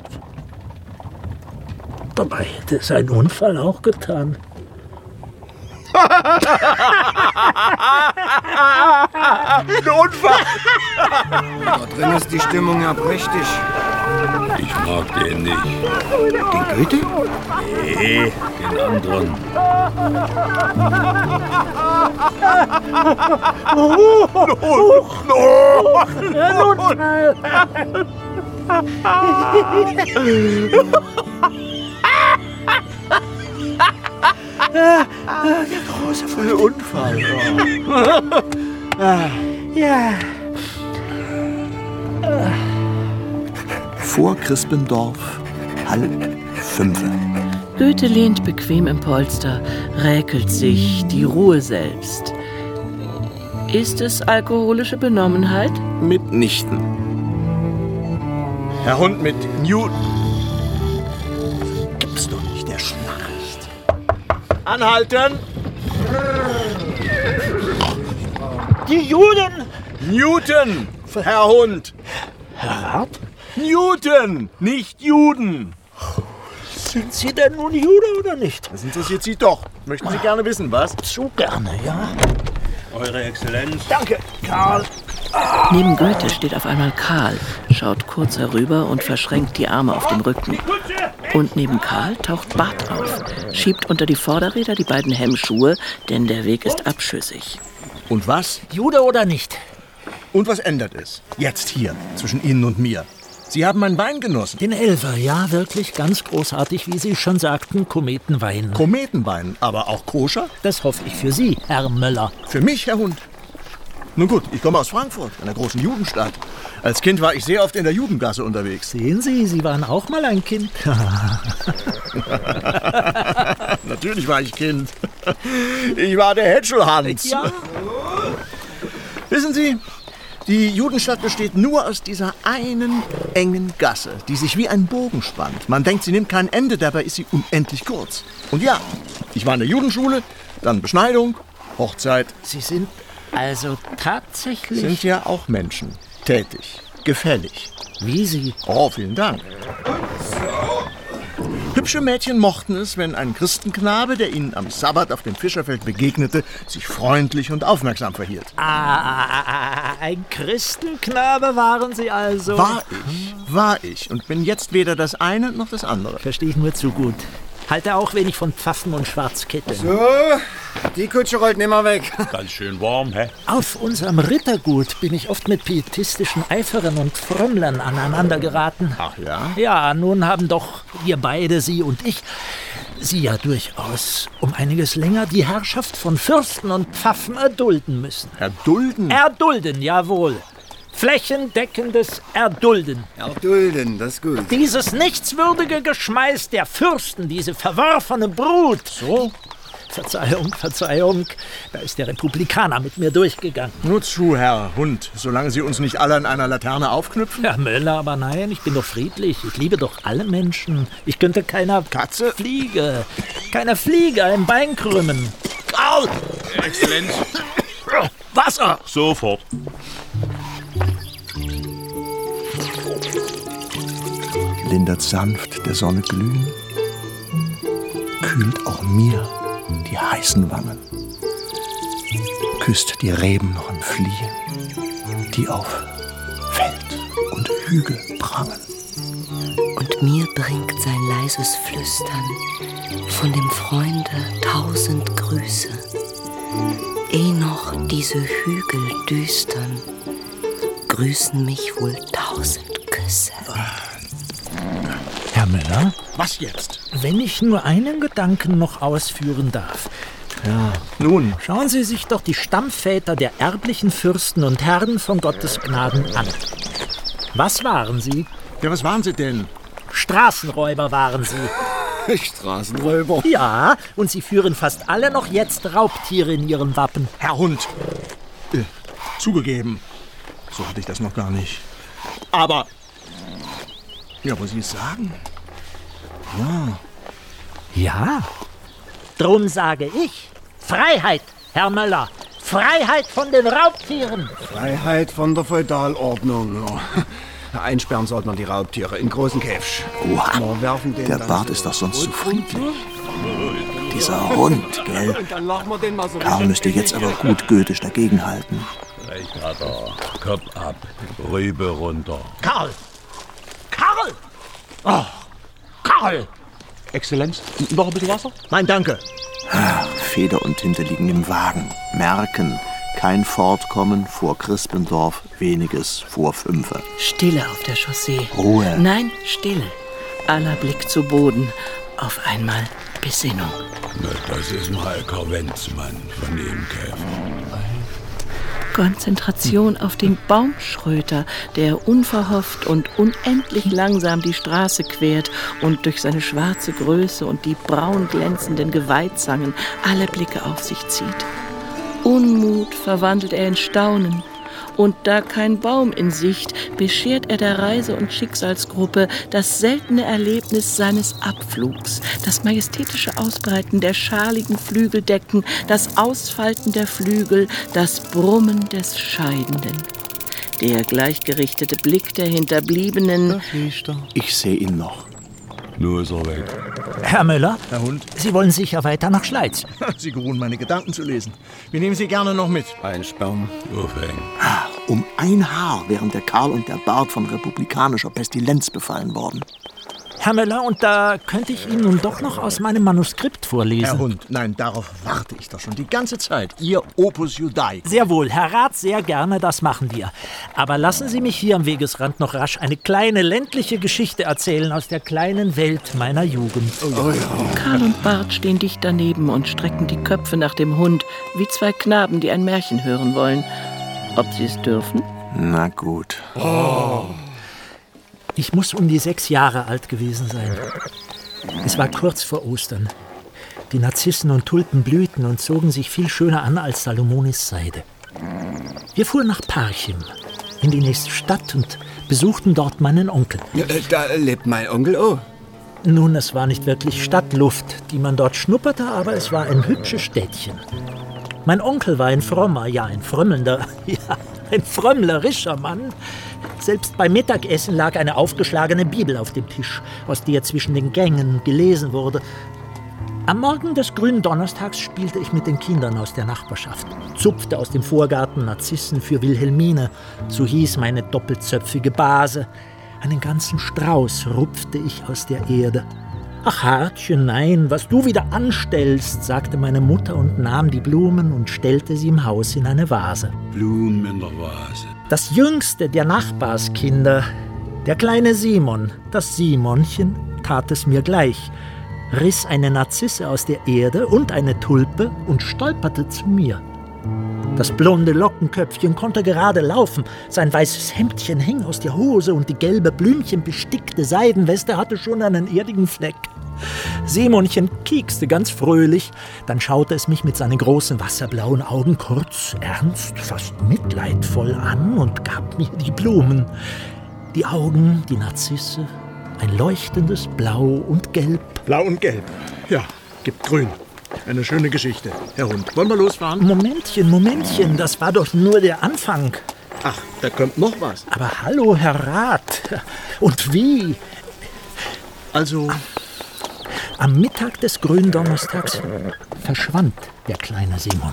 Dabei hätte es ein Unfall auch getan. Ein Unfall! Da drin ist die Stimmung ja prächtig. Ich mag den nicht. Den Goethe? Nee, den anderen. Der große Unfall. Ja. Vor Crispendorf, 4:30. Goethe lehnt bequem im Polster, räkelt sich, die Ruhe selbst. Ist es alkoholische Benommenheit? Mitnichten. Herr Hund mit Newton. Gibt's doch nicht, der schnarcht. Anhalten! Die Juden! Newton, Herr Hund. Herr Rat? Newton, nicht Juden. Sind Sie denn nun Jude oder nicht? Das interessiert Sie doch. Möchten Sie gerne wissen, was? Zu gerne, ja. Eure Exzellenz. Danke, Karl. Neben Goethe steht auf einmal Karl, schaut kurz herüber und verschränkt die Arme auf dem Rücken. Und neben Karl taucht Bart auf, schiebt unter die Vorderräder die beiden Hemmschuhe, denn der Weg ist abschüssig. Und was? Jude oder nicht? Und was ändert es? Jetzt hier, zwischen Ihnen und mir. Sie haben meinen Wein genossen. Den Elfer, ja, wirklich ganz großartig, wie Sie schon sagten, Kometenwein. Kometenwein, aber auch koscher? Das hoffe ich für Sie, Herr Möller. Für mich, Herr Hund. Nun gut, ich komme aus Frankfurt, einer großen Judenstadt. Als Kind war ich sehr oft in der Judengasse unterwegs. Sehen Sie, Sie waren auch mal ein Kind. Natürlich war ich Kind. Ich war der Hätschelhans. Ja. Wissen Sie, die Judenstadt besteht nur aus dieser einen engen Gasse, die sich wie ein Bogen spannt. Man denkt, sie nimmt kein Ende, dabei ist sie unendlich kurz. Und ja, ich war in der Judenschule, dann Beschneidung, Hochzeit. Sie sind also tatsächlich... Sind ja auch Menschen. Tätig, gefällig. Wie Sie? Oh, vielen Dank. Hübsche Mädchen mochten es, wenn ein Christenknabe, der ihnen am Sabbat auf dem Fischerfeld begegnete, sich freundlich und aufmerksam verhielt. Ein Christenknabe waren Sie also? War ich und bin jetzt weder das eine noch das andere. Verstehe ich nur zu gut. Halte auch wenig von Pfaffen und Schwarzkitteln. So, die Kutsche rollt nimmer weg. Ganz schön warm, hä? Auf unserem Rittergut bin ich oft mit pietistischen Eiferern und Frömmlern aneinander geraten. Ach ja? Ja, nun haben doch wir beide, Sie und ich, Sie ja durchaus um einiges länger die Herrschaft von Fürsten und Pfaffen erdulden müssen. Erdulden? Erdulden, jawohl. Flächendeckendes Erdulden. Erdulden, das ist gut. Dieses nichtswürdige Geschmeiß der Fürsten, diese verworfene Brut. So? Verzeihung, da ist der Republikaner mit mir durchgegangen. Nur zu, Herr Hund, solange Sie uns nicht alle an einer Laterne aufknüpfen. Herr Möller, aber nein, ich bin doch friedlich. Ich liebe doch alle Menschen. Ich könnte keiner Katze? Keiner Fliege ein Bein krümmen. Au! Exzellenz. Wasser! Sofort. Lindert sanft der Sonne glühen, kühlt auch mir die heißen Wangen, küsst die Reben noch im Fliehen, die auf Feld und Hügel prangen. Und mir bringt sein leises Flüstern von dem Freunde 1000 Grüße, eh noch diese Hügel düstern, grüßen mich wohl 1000 Küsse. Herr Möller? Was jetzt? Wenn ich nur einen Gedanken noch ausführen darf. Ja, nun. Schauen Sie sich doch die Stammväter der erblichen Fürsten und Herren von Gottes Gnaden an. Was waren sie? Ja, was waren Sie denn? Straßenräuber waren sie. Straßenräuber? Ja, und sie führen fast alle noch jetzt Raubtiere in ihrem Wappen. Herr Hund, zugegeben, so hatte ich das noch gar nicht. Aber, ja, wo Sie es sagen? Ja. Ja, drum sage ich, Freiheit, Herr Möller, Freiheit von den Raubtieren. Freiheit von der Feudalordnung. Ja. Einsperren sollte man die Raubtiere in großen Käfig. Wow, der Bart ist doch sonst so friedlich. Dieser Hund, gell? Karl müsste jetzt aber gut goethisch dagegenhalten. Recht hat er. Kopf ab, Rübe runter. Karl! Karl! Oh, Karl! Exzellenz, noch ein bisschen Wasser? Nein, danke. Feder und Tinte liegen im Wagen. Merken, kein Fortkommen vor Crispendorf, weniges vor 5. Stille auf der Chaussee. Ruhe. Nein, Stille. Aller Blick zu Boden. Auf einmal Besinnung. Na, das ist mal Konventsmann von dem Käfer. Konzentration auf den Baumschröter, der unverhofft und unendlich langsam die Straße quert und durch seine schwarze Größe und die braun glänzenden Geweidzangen alle Blicke auf sich zieht. Unmut verwandelt er in Staunen. Und da kein Baum in Sicht, beschert er der Reise- und Schicksalsgruppe das seltene Erlebnis seines Abflugs, das majestätische Ausbreiten der schaligen Flügeldecken, das Ausfalten der Flügel, das Brummen des Scheidenden. Der gleichgerichtete Blick der Hinterbliebenen. Ich sehe ihn noch. Nur ist er weg. Herr Müller? Herr Hund? Sie wollen sicher weiter nach Schleiz. Sie geruhen, meine Gedanken zu lesen. Wir nehmen Sie gerne noch mit. Einsperren, aufhängen. Um ein Haar wären der Karl und der Bart von republikanischer Pestilenz befallen worden. Herr Müller, und da könnte ich Ihnen nun doch noch aus meinem Manuskript vorlesen. Herr Hund, nein, darauf warte ich doch schon die ganze Zeit. Ihr Opus Judaicum. Sehr wohl, Herr Rat, sehr gerne, das machen wir. Aber lassen Sie mich hier am Wegesrand noch rasch eine kleine ländliche Geschichte erzählen aus der kleinen Welt meiner Jugend. Oh ja. Karl und Bart stehen dicht daneben und strecken die Köpfe nach dem Hund, wie zwei Knaben, die ein Märchen hören wollen. Ob sie es dürfen? Na gut. Ich muss um die 6 Jahre alt gewesen sein. Es war kurz vor Ostern. Die Narzissen und Tulpen blühten und zogen sich viel schöner an als Salomonis Seide. Wir fuhren nach Parchim, in die nächste Stadt und besuchten dort meinen Onkel. Da lebt mein Onkel auch. Nun, es war nicht wirklich Stadtluft, die man dort schnupperte, aber es war ein hübsches Städtchen. Mein Onkel war ein frommer, ja ein frömmelnder, ja ein frömmlerischer Mann. Selbst beim Mittagessen lag eine aufgeschlagene Bibel auf dem Tisch, aus der zwischen den Gängen gelesen wurde. Am Morgen des grünen Donnerstags spielte ich mit den Kindern aus der Nachbarschaft, zupfte aus dem Vorgarten Narzissen für Wilhelmine, so hieß meine doppelzöpfige Base. Einen ganzen Strauß rupfte ich aus der Erde. »Ach, Hartchen, nein, was du wieder anstellst«, sagte meine Mutter und nahm die Blumen und stellte sie im Haus in eine Vase. Blumen in der Vase. Das jüngste der Nachbarskinder, der kleine Simon, das Simonchen, tat es mir gleich, riss eine Narzisse aus der Erde und eine Tulpe und stolperte zu mir. Das blonde Lockenköpfchen konnte gerade laufen, sein weißes Hemdchen hing aus der Hose und die gelbe blümchenbestickte Seidenweste hatte schon einen erdigen Fleck. Simonchen kiekste ganz fröhlich, dann schaute es mich mit seinen großen wasserblauen Augen kurz ernst, fast mitleidvoll an und gab mir die Blumen. Die Augen, die Narzisse, ein leuchtendes Blau und Gelb. Blau und Gelb. Ja, gibt Grün. Eine schöne Geschichte. Herr Hund, wollen wir losfahren? Momentchen, das war doch nur der Anfang. Ach, da kommt noch was. Aber hallo, Herr Rat. Und wie? Also... Am Mittag des grünen Donnerstags verschwand der kleine Simon.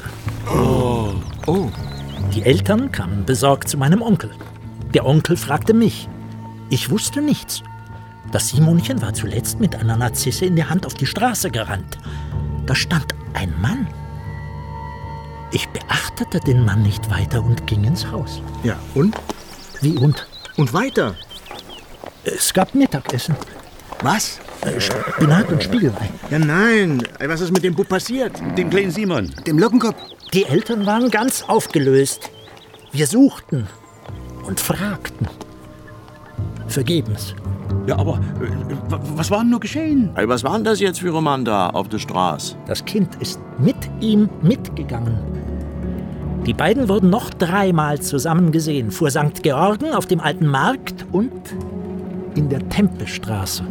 Oh. Die Eltern kamen besorgt zu meinem Onkel. Der Onkel fragte mich. Ich wusste nichts. Das Simonchen war zuletzt mit einer Narzisse in der Hand auf die Straße gerannt. Da stand ein Mann. Ich beachtete den Mann nicht weiter und ging ins Haus. Ja, und? Wie und? Und weiter? Es gab Mittagessen. Was? Spinat und Spiegelei. Ja, nein. Was ist mit dem Bub passiert? Dem kleinen Simon. Dem Lockenkopf? Die Eltern waren ganz aufgelöst. Wir suchten und fragten. Vergebens. Ja, aber was war denn nur geschehen? Hey, was war denn das jetzt für ein Mann da auf der Straße? Das Kind ist mit ihm mitgegangen. Die beiden wurden noch 3-mal zusammen gesehen. Vor St. Georgen, auf dem Alten Markt und in der Tempelstraße.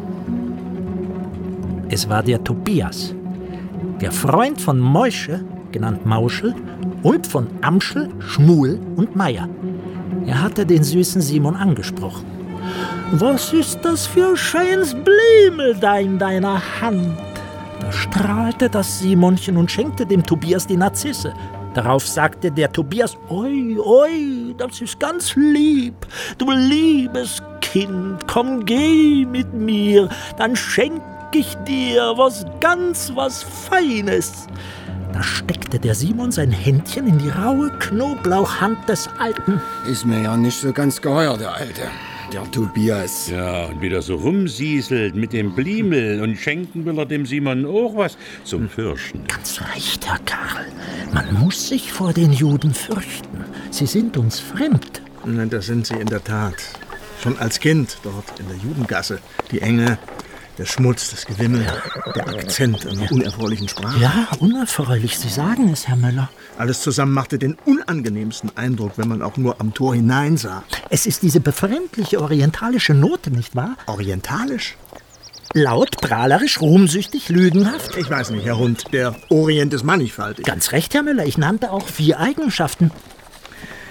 Es war der Tobias, der Freund von Moische, genannt Mauschel, und von Amschel, Schmuel und Meier. Er hatte den süßen Simon angesprochen. »Was ist das für ein schönes Blümel da in deiner Hand?« Da strahlte das Simonchen und schenkte dem Tobias die Narzisse. Darauf sagte der Tobias, oi, das ist ganz lieb, du liebes Kind, komm, geh mit mir, dann schenk ich dir was Feines. Da steckte der Simon sein Händchen in die raue Knoblauchhand des Alten. Ist mir ja nicht so ganz geheuer, der Alte. Der Tobias. Ja, und wieder so rumsieselt mit dem Bliemel und schenken will er dem Simon auch was zum Fürchten. Ganz recht, Herr Karl. Man muss sich vor den Juden fürchten. Sie sind uns fremd. Nein, das sind sie in der Tat. Schon als Kind dort in der Judengasse. Die Enge, der Schmutz, das Gewimmel, der Akzent und die unerfreulichen Sprachen. Ja, unerfreulich, Sie sagen es, Herr Müller. Alles zusammen machte den unangenehmsten Eindruck, wenn man auch nur am Tor hineinsah. Es ist diese befremdliche orientalische Note, nicht wahr? Orientalisch? Laut, prahlerisch, ruhmsüchtig, lügenhaft? Ich weiß nicht, Herr Hund, der Orient ist mannigfaltig. Ganz recht, Herr Müller, ich nannte auch 4 Eigenschaften.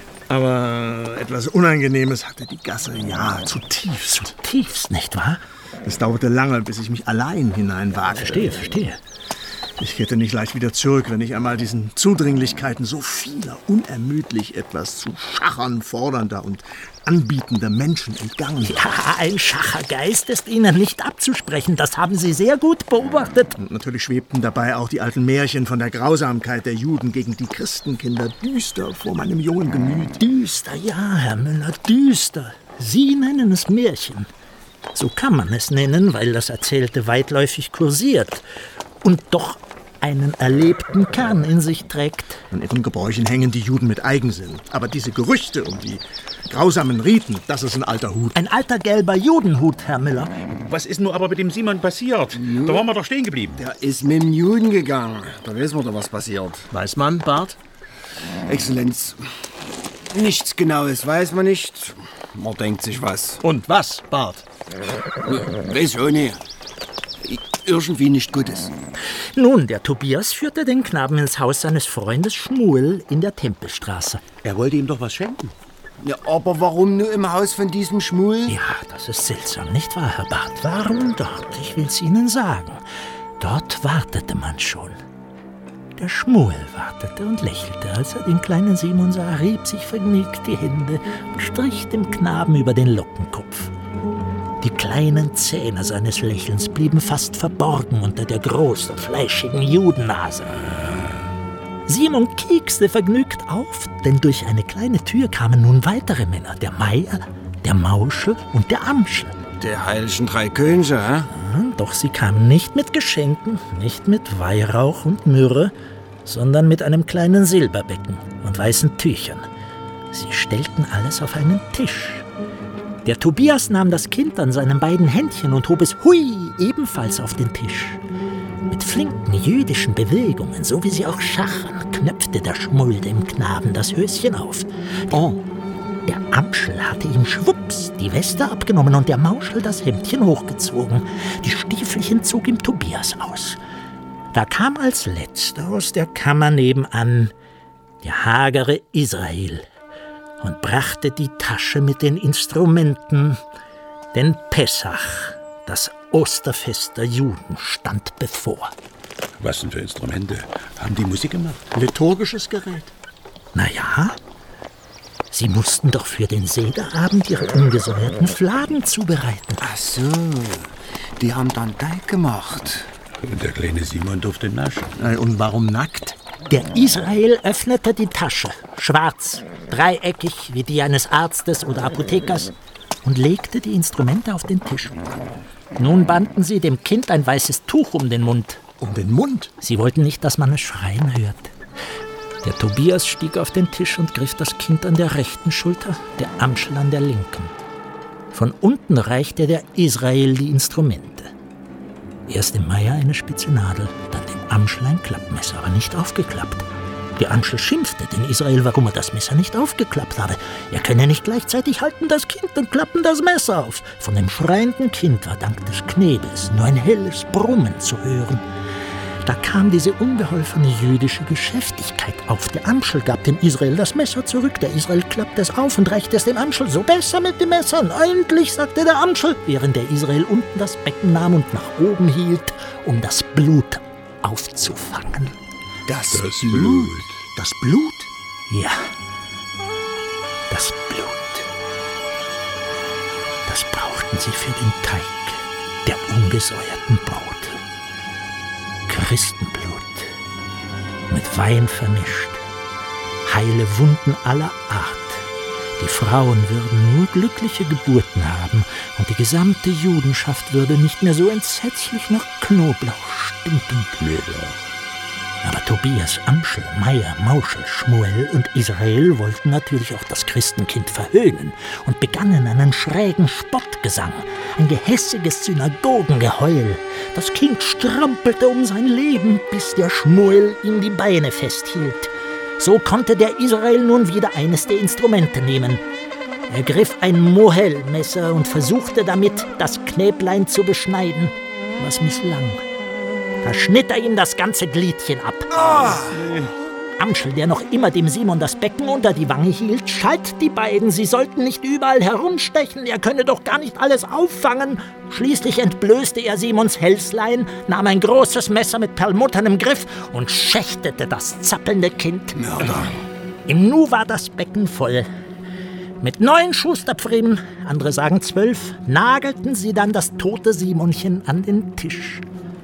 Aber etwas Unangenehmes hatte die Gasse, ja, zutiefst. Zutiefst, nicht wahr? Es dauerte lange, bis ich mich allein hineinwagte. Verstehe. Ich kehrte nicht leicht wieder zurück, wenn ich einmal diesen Zudringlichkeiten so vieler unermüdlich etwas zu schachern fordernder und anbietender Menschen entgangen war. Ja, ein Schachergeist ist Ihnen nicht abzusprechen. Das haben Sie sehr gut beobachtet. Und natürlich schwebten dabei auch die alten Märchen von der Grausamkeit der Juden gegen die Christenkinder düster vor meinem jungen Gemüt. Düster, ja, Herr Müller, düster. Sie nennen es Märchen. So kann man es nennen, weil das Erzählte weitläufig kursiert und doch einen erlebten Kern in sich trägt. An ihren Gebräuchen hängen die Juden mit Eigensinn. Aber diese Gerüchte um die grausamen Riten, das ist ein alter Hut. Ein alter gelber Judenhut, Herr Müller. Was ist nur aber mit dem Simon passiert? Da waren wir doch stehen geblieben. Der ist mit dem Juden gegangen. Da wissen wir doch, was passiert. Weiß man, Bart? Exzellenz, nichts Genaues weiß man nicht. Man denkt sich was. Und was, Bart? Weiß auch nicht. Irgendwie nicht Gutes. Nun, der Tobias führte den Knaben ins Haus seines Freundes Schmuel in der Tempelstraße. Er wollte ihm doch was schenken. Ja, aber warum nur im Haus von diesem Schmuel? Ja, das ist seltsam, nicht wahr, Herr Bart? Warum dort? Ich will's Ihnen sagen. Dort wartete man schon. Der Schmuel wartete und lächelte, als er den kleinen Simon sah, rieb sich vergnügt die Hände und strich dem Knaben über den Lockenkopf. Die kleinen Zähne seines Lächelns blieben fast verborgen unter der großen, fleischigen Judennase. Simon kiekste vergnügt auf, denn durch eine kleine Tür kamen nun weitere Männer, der Meier, der Mauschel und der Amschel. Der heiligen drei Könige, hä? Doch sie kamen nicht mit Geschenken, nicht mit Weihrauch und Myrrhe, sondern mit einem kleinen Silberbecken und weißen Tüchern. Sie stellten alles auf einen Tisch. Der Tobias nahm das Kind an seinen beiden Händchen und hob es hui ebenfalls auf den Tisch. Mit flinken jüdischen Bewegungen, so wie sie auch schachern, knöpfte der Schmuel dem Knaben das Höschen auf. Oh, der Amschel hatte ihm schwupps die Weste abgenommen und der Mauschel das Hemdchen hochgezogen. Die Stiefelchen zog ihm Tobias aus. Da kam als letzter aus der Kammer nebenan der hagere Israel und brachte die Tasche mit den Instrumenten, denn Pessach, das Osterfest der Juden, stand bevor. Was denn für Instrumente? Haben die Musik gemacht? Liturgisches Gerät? Na sie mussten doch für den Sederabend ihre ungesäuerten Fladen zubereiten. Ach so, die haben dann Teig gemacht. Und der kleine Simon durfte naschen. Und warum nackt? Der Israel öffnete die Tasche, schwarz, dreieckig wie die eines Arztes oder Apothekers, und legte die Instrumente auf den Tisch. Nun banden sie dem Kind ein weißes Tuch um den Mund. Um den Mund? Sie wollten nicht, dass man es schreien hört. Der Tobias stieg auf den Tisch und griff das Kind an der rechten Schulter, der Amschel an der linken. Von unten reichte der Israel die Instrumente. Erst dem Meier eine spitze Nadel, dann dem Amschel ein Klappmesser, aber nicht aufgeklappt. Der Amschel schimpfte den Israel, warum er das Messer nicht aufgeklappt habe. Er könne nicht gleichzeitig halten das Kind und klappen das Messer auf. Von dem schreienden Kind war dank des Knebels nur ein helles Brummen zu hören. Da kam diese unbeholfene jüdische Geschäftigkeit auf. Der Amschel gab dem Israel das Messer zurück. Der Israel klappte es auf und reichte es dem Amschel. So besser mit dem Messern. Endlich, sagte der Amschel, während der Israel unten das Becken nahm und nach oben hielt, um das Blut aufzufangen. Das Blut? Das Blut? Ja, das Blut. Das brauchten sie für den Teig der ungesäuerten Brote. Christenblut, mit Wein vermischt, heile Wunden aller Art. Die Frauen würden nur glückliche Geburten haben und die gesamte Judenschaft würde nicht mehr so entsetzlich nach Knoblauch stinken. Aber Tobias, Amschel, Meier, Mauschel, Schmuel und Israel wollten natürlich auch das Christenkind verhöhnen und begannen einen schrägen Spottgesang, ein gehässiges Synagogengeheul. Das Kind strampelte um sein Leben, bis der Schmuel ihm die Beine festhielt. So konnte der Israel nun wieder eines der Instrumente nehmen. Er griff ein Mohelmesser und versuchte damit, das Knäblein zu beschneiden, was misslang. Da schnitt er ihm das ganze Gliedchen ab. Amschel, der noch immer dem Simon das Becken unter die Wange hielt. Schalt die beiden, sie sollten nicht überall herumstechen, er könne doch gar nicht alles auffangen. Schließlich entblößte er Simons Hälslein, nahm ein großes Messer mit perlmutternem Griff und schächtete das zappelnde Kind. Mörder. Im Nu war das Becken voll. Mit 9 Schusterpfriemen, andere sagen 12, nagelten sie dann das tote Simonchen an den Tisch.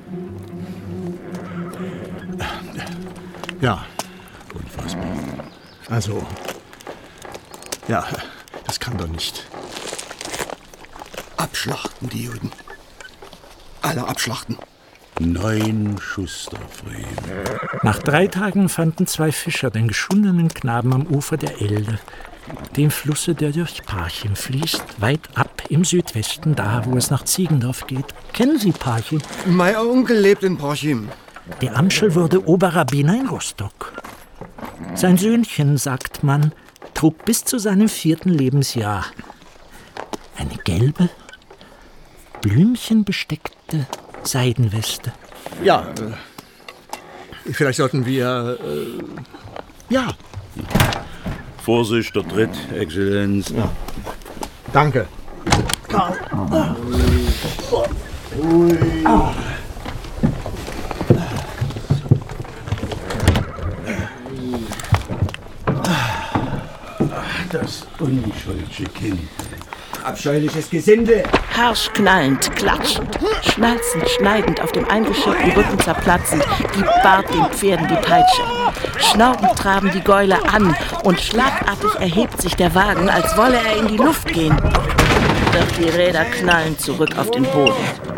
Ja. Unfassbar. Also, ja, das kann doch nicht. Abschlachten, die Juden. Alle abschlachten. 9 Schusterpfriemen. Nach 3 Tagen fanden 2 Fischer den geschundenen Knaben am Ufer der Elde, dem Flusse, der durch Parchim fließt, weit ab im Südwesten, da, wo es nach Ziegendorf geht. Kennen Sie Parchim? Mein Onkel lebt in Parchim. Der Amschel wurde Oberrabbiner in Rostock. Sein Söhnchen, sagt man, trug bis zu seinem 4. Lebensjahr eine gelbe, blümchenbesteckte Seidenweste. Ja, vielleicht sollten wir, ja. Vorsicht, der Tritt, Exzellenz. Ja. Danke. Karl. Das unschuldige Kind. Abscheuliches Gesinde. Harsch knallend, klatschend, schnalzend, schneidend, auf dem eingeschirrten Rücken zerplatzend, gibt Bart den Pferden die Peitsche. Schnaubend traben die Gäule an und schlagartig erhebt sich der Wagen, als wolle er in die Luft gehen. Doch die Räder knallen zurück auf den Boden.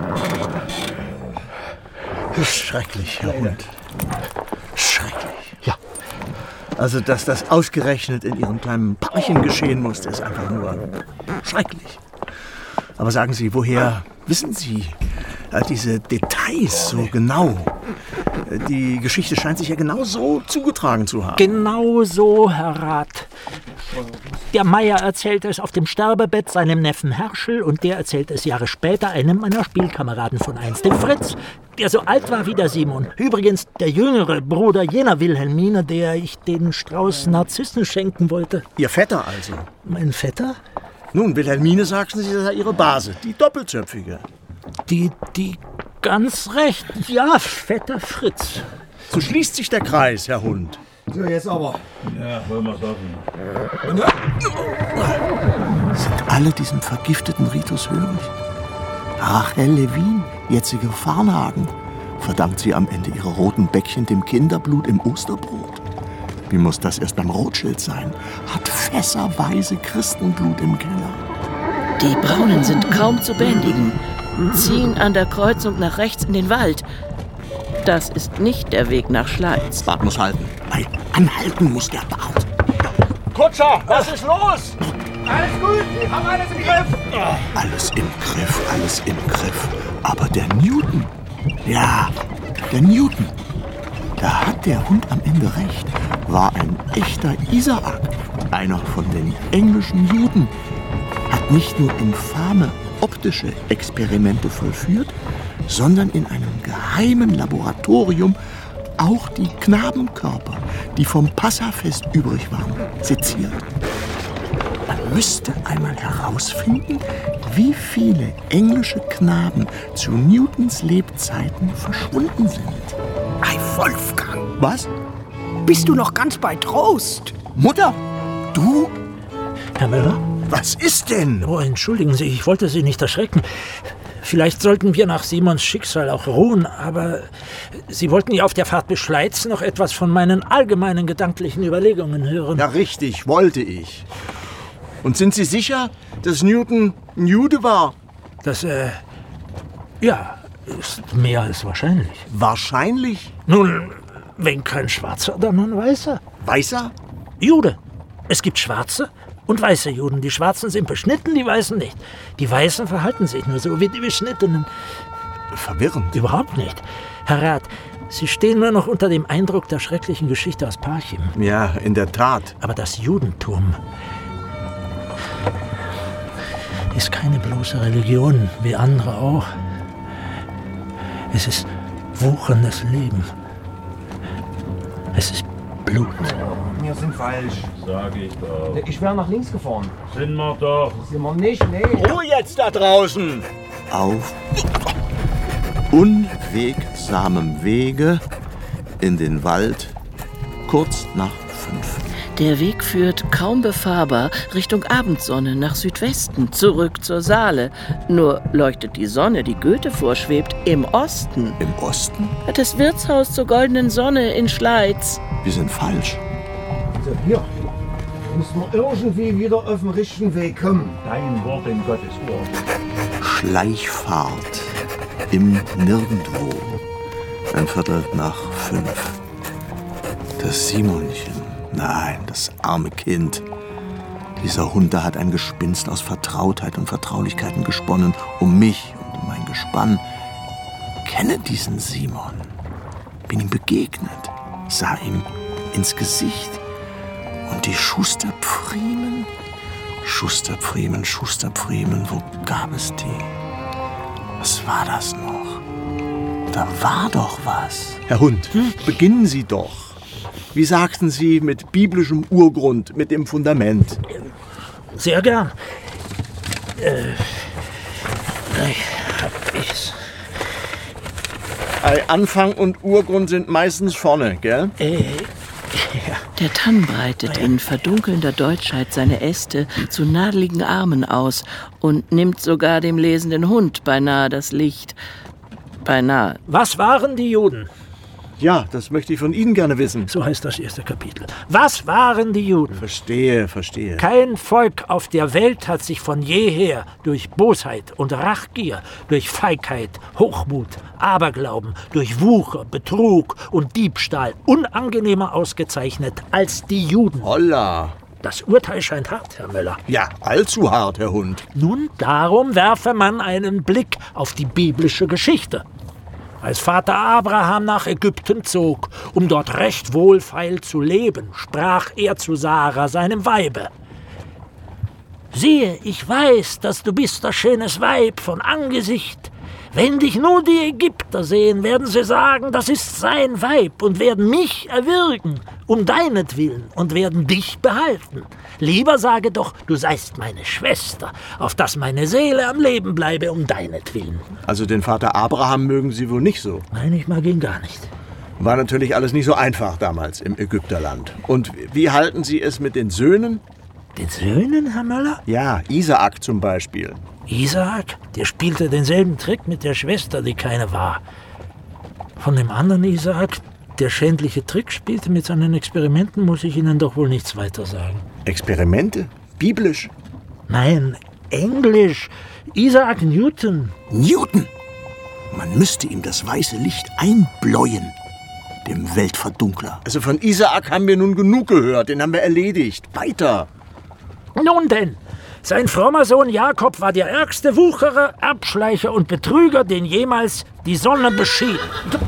Schrecklich, Herr Hund. Schrecklich. Ja. Also, dass das ausgerechnet in Ihrem kleinen Parchim geschehen musste, ist einfach nur schrecklich. Aber sagen Sie, woher wissen Sie diese Details so genau? Die Geschichte scheint sich ja genau so zugetragen zu haben. Genau so, Herr Rat. Der Meier erzählte es auf dem Sterbebett seinem Neffen Herschel und der erzählte es Jahre später einem meiner Spielkameraden von einst, dem Fritz, der so alt war wie der Simon. Übrigens der jüngere Bruder jener Wilhelmine, der ich den Strauß Narzissen schenken wollte. Ihr Vetter also? Mein Vetter? Nun, Wilhelmine, sagten Sie, sei Ihre Base, die Doppelzöpfige. Die ganz recht, ja, Vetter Fritz. So schließt sich der Kreis, Herr Hund. So, jetzt aber. Ja, wollen wir sagen. Sind alle diesem vergifteten Ritus hörig? Rachel Levin, jetzige Farnhagen, verdankt sie am Ende ihre roten Bäckchen dem Kinderblut im Osterbrot? Wie muss das erst beim Rothschild sein? Hat fässerweise Christenblut im Keller? Die Braunen sind kaum zu bändigen, ziehen an der Kreuzung nach rechts in den Wald. Das ist nicht der Weg nach Schleiz. Bart muss halten. Nein, anhalten muss der Bart. Kutscher, was ist los? Alles gut, wir haben alles im Griff. Alles im Griff, alles im Griff. Aber der Newton, ja, der Newton, da hat der Hund am Ende recht, war ein echter Isaak, einer von den englischen Juden, hat nicht nur infame optische Experimente vollführt, sondern in einem geheimen Laboratorium auch die Knabenkörper, die vom Passafest übrig waren, seziert. Man müsste einmal herausfinden, wie viele englische Knaben zu Newtons Lebzeiten verschwunden sind. Ei, Wolfgang. Was? Bist du noch ganz bei Trost? Mutter, du? Herr Müller? Was ist denn? Oh, entschuldigen Sie, ich wollte Sie nicht erschrecken. Vielleicht sollten wir nach Simons Schicksal auch ruhen, aber Sie wollten ja auf der Fahrt bis Schleiz noch etwas von meinen allgemeinen gedanklichen Überlegungen hören. Ja, richtig, wollte ich. Und sind Sie sicher, dass Newton ein Jude war? Das, ja, ist mehr als wahrscheinlich. Wahrscheinlich? Nun, wenn kein Schwarzer, dann ein Weißer. Weißer? Jude. Es gibt Schwarze und weiße Juden. Die Schwarzen sind beschnitten, die Weißen nicht. Die Weißen verhalten sich nur so wie die Beschnittenen. Verwirrend. Überhaupt nicht. Herr Rat, Sie stehen nur noch unter dem Eindruck der schrecklichen Geschichte aus Parchim. Ja, in der Tat. Aber das Judentum ist keine bloße Religion, wie andere auch. Es ist wucherndes Leben. Es ist Blut. Wir sind falsch. Sag ich doch. Ich wäre nach links gefahren. Sind wir doch. Sind wir nicht? Nee. Ruhe jetzt da draußen! Auf unwegsamem Wege in den Wald, kurz nach 5. Der Weg führt, kaum befahrbar, Richtung Abendsonne nach Südwesten, zurück zur Saale. Nur leuchtet die Sonne, die Goethe vorschwebt, im Osten. Im Osten? Das Wirtshaus zur goldenen Sonne in Schleiz. Wir sind falsch. Also hier müssen wir irgendwie wieder auf den richtigen Weg kommen. Dein Wort in Gottes Ohr. Schleichfahrt im Nirgendwo. 5:15. Das Simonchen. Nein, das arme Kind. Dieser Hund, da hat ein Gespinst aus Vertrautheit und Vertraulichkeiten gesponnen, um mich und um mein Gespann. Kenne diesen Simon. Bin ihm begegnet, sah ihm ins Gesicht. Und die Schusterpfriemen? Schusterpfriemen, wo gab es die? Was war das noch? Da war doch was. Herr Hund, beginnen Sie doch. Wie sagten Sie, mit biblischem Urgrund, mit dem Fundament? Sehr gern. Hab ich's. Anfang und Urgrund sind meistens vorne, gell? Der Tann breitet in verdunkelnder Deutschheit seine Äste zu nadeligen Armen aus und nimmt sogar dem lesenden Hund beinahe das Licht. Beinahe. Was waren die Juden? Ja, das möchte ich von Ihnen gerne wissen. So heißt das erste Kapitel. Was waren die Juden? Verstehe. Kein Volk auf der Welt hat sich von jeher durch Bosheit und Rachgier, durch Feigheit, Hochmut, Aberglauben, durch Wucher, Betrug und Diebstahl unangenehmer ausgezeichnet als die Juden. Holla! Das Urteil scheint hart, Herr Möller. Ja, allzu hart, Herr Hund. Nun, darum werfe man einen Blick auf die biblische Geschichte. Als Vater Abraham nach Ägypten zog, um dort recht wohlfeil zu leben, sprach er zu Sarah, seinem Weibe: Siehe, ich weiß, dass du bist ein schönes Weib von Angesicht. Wenn dich nun die Ägypter sehen, werden sie sagen, das ist sein Weib, und werden mich erwürgen, um deinetwillen, und werden dich behalten. Lieber sage doch, du seist meine Schwester, auf dass meine Seele am Leben bleibe, um deinetwillen. Also den Vater Abraham mögen Sie wohl nicht so? Nein, ich mag ihn gar nicht. War natürlich alles nicht so einfach damals im Ägypterland. Und wie halten Sie es mit den Söhnen? Den Söhnen, Herr Möller? Ja, Isaak zum Beispiel. Isaak, der spielte denselben Trick mit der Schwester, die keine war. Von dem anderen Isaak, der schändliche Trick spielte mit seinen Experimenten, muss ich Ihnen doch wohl nichts weiter sagen. Experimente? Biblisch? Nein, Englisch. Isaac Newton. Newton? Man müsste ihm das weiße Licht einbläuen, dem Weltverdunkler. Also von Isaak haben wir nun genug gehört, den haben wir erledigt. Weiter. Nun denn, sein frommer Sohn Jakob war der ärgste Wucherer, Erbschleicher und Betrüger, den jemals die Sonne beschied.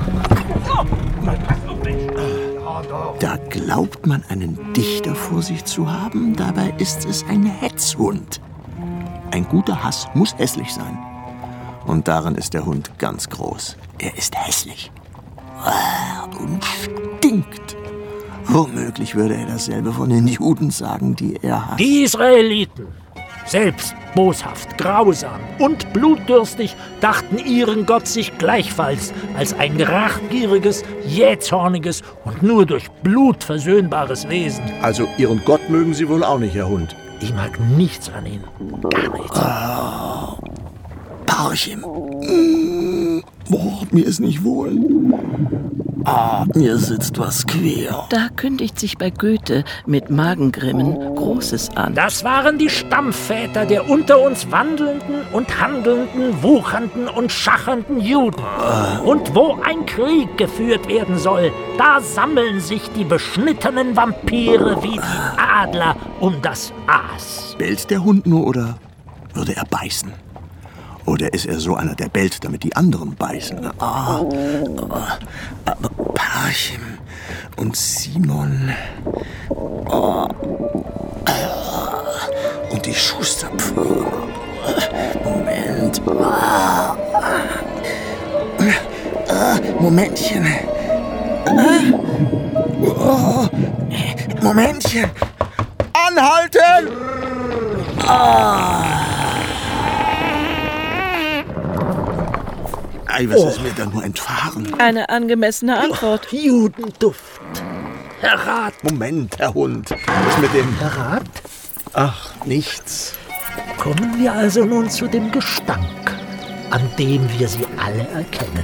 Da glaubt man, einen Dichter vor sich zu haben, dabei ist es ein Hetzhund. Ein guter Hass muss hässlich sein. Und darin ist der Hund ganz groß. Er ist hässlich. Und stinkt. Womöglich würde er dasselbe von den Juden sagen, die er hasst. Die Israeliten, selbst boshaft, grausam und blutdürstig, dachten ihren Gott sich gleichfalls als ein rachgieriges, jähzorniges und nur durch Blut versöhnbares Wesen. Also Ihren Gott mögen Sie wohl auch nicht, Herr Hund? Ich mag nichts an ihm. Gar nichts. Parchim. Mir ist nicht wohl. Mir sitzt was quer. Da kündigt sich bei Goethe mit Magengrimmen Großes an. Das waren die Stammväter der unter uns wandelnden und handelnden, wuchernden und schachernden Juden. Und wo ein Krieg geführt werden soll, da sammeln sich die beschnittenen Vampire wie die Adler um das Aas. Bellt der Hund nur oder würde er beißen? Oder ist er so einer, der bellt, damit die anderen beißen? Aber Parchim und Simon und die Schusterpfrünge. Moment. Momentchen. Oh, Momentchen. Anhalten! Ei, was ist mir da nur entfahren? Eine angemessene Antwort. Judenduft. Herr Rat. Moment, Herr Hund. Was mit dem... Herr Rat? Ach, nichts. Kommen wir also nun zu dem Gestank, an dem wir sie alle erkennen.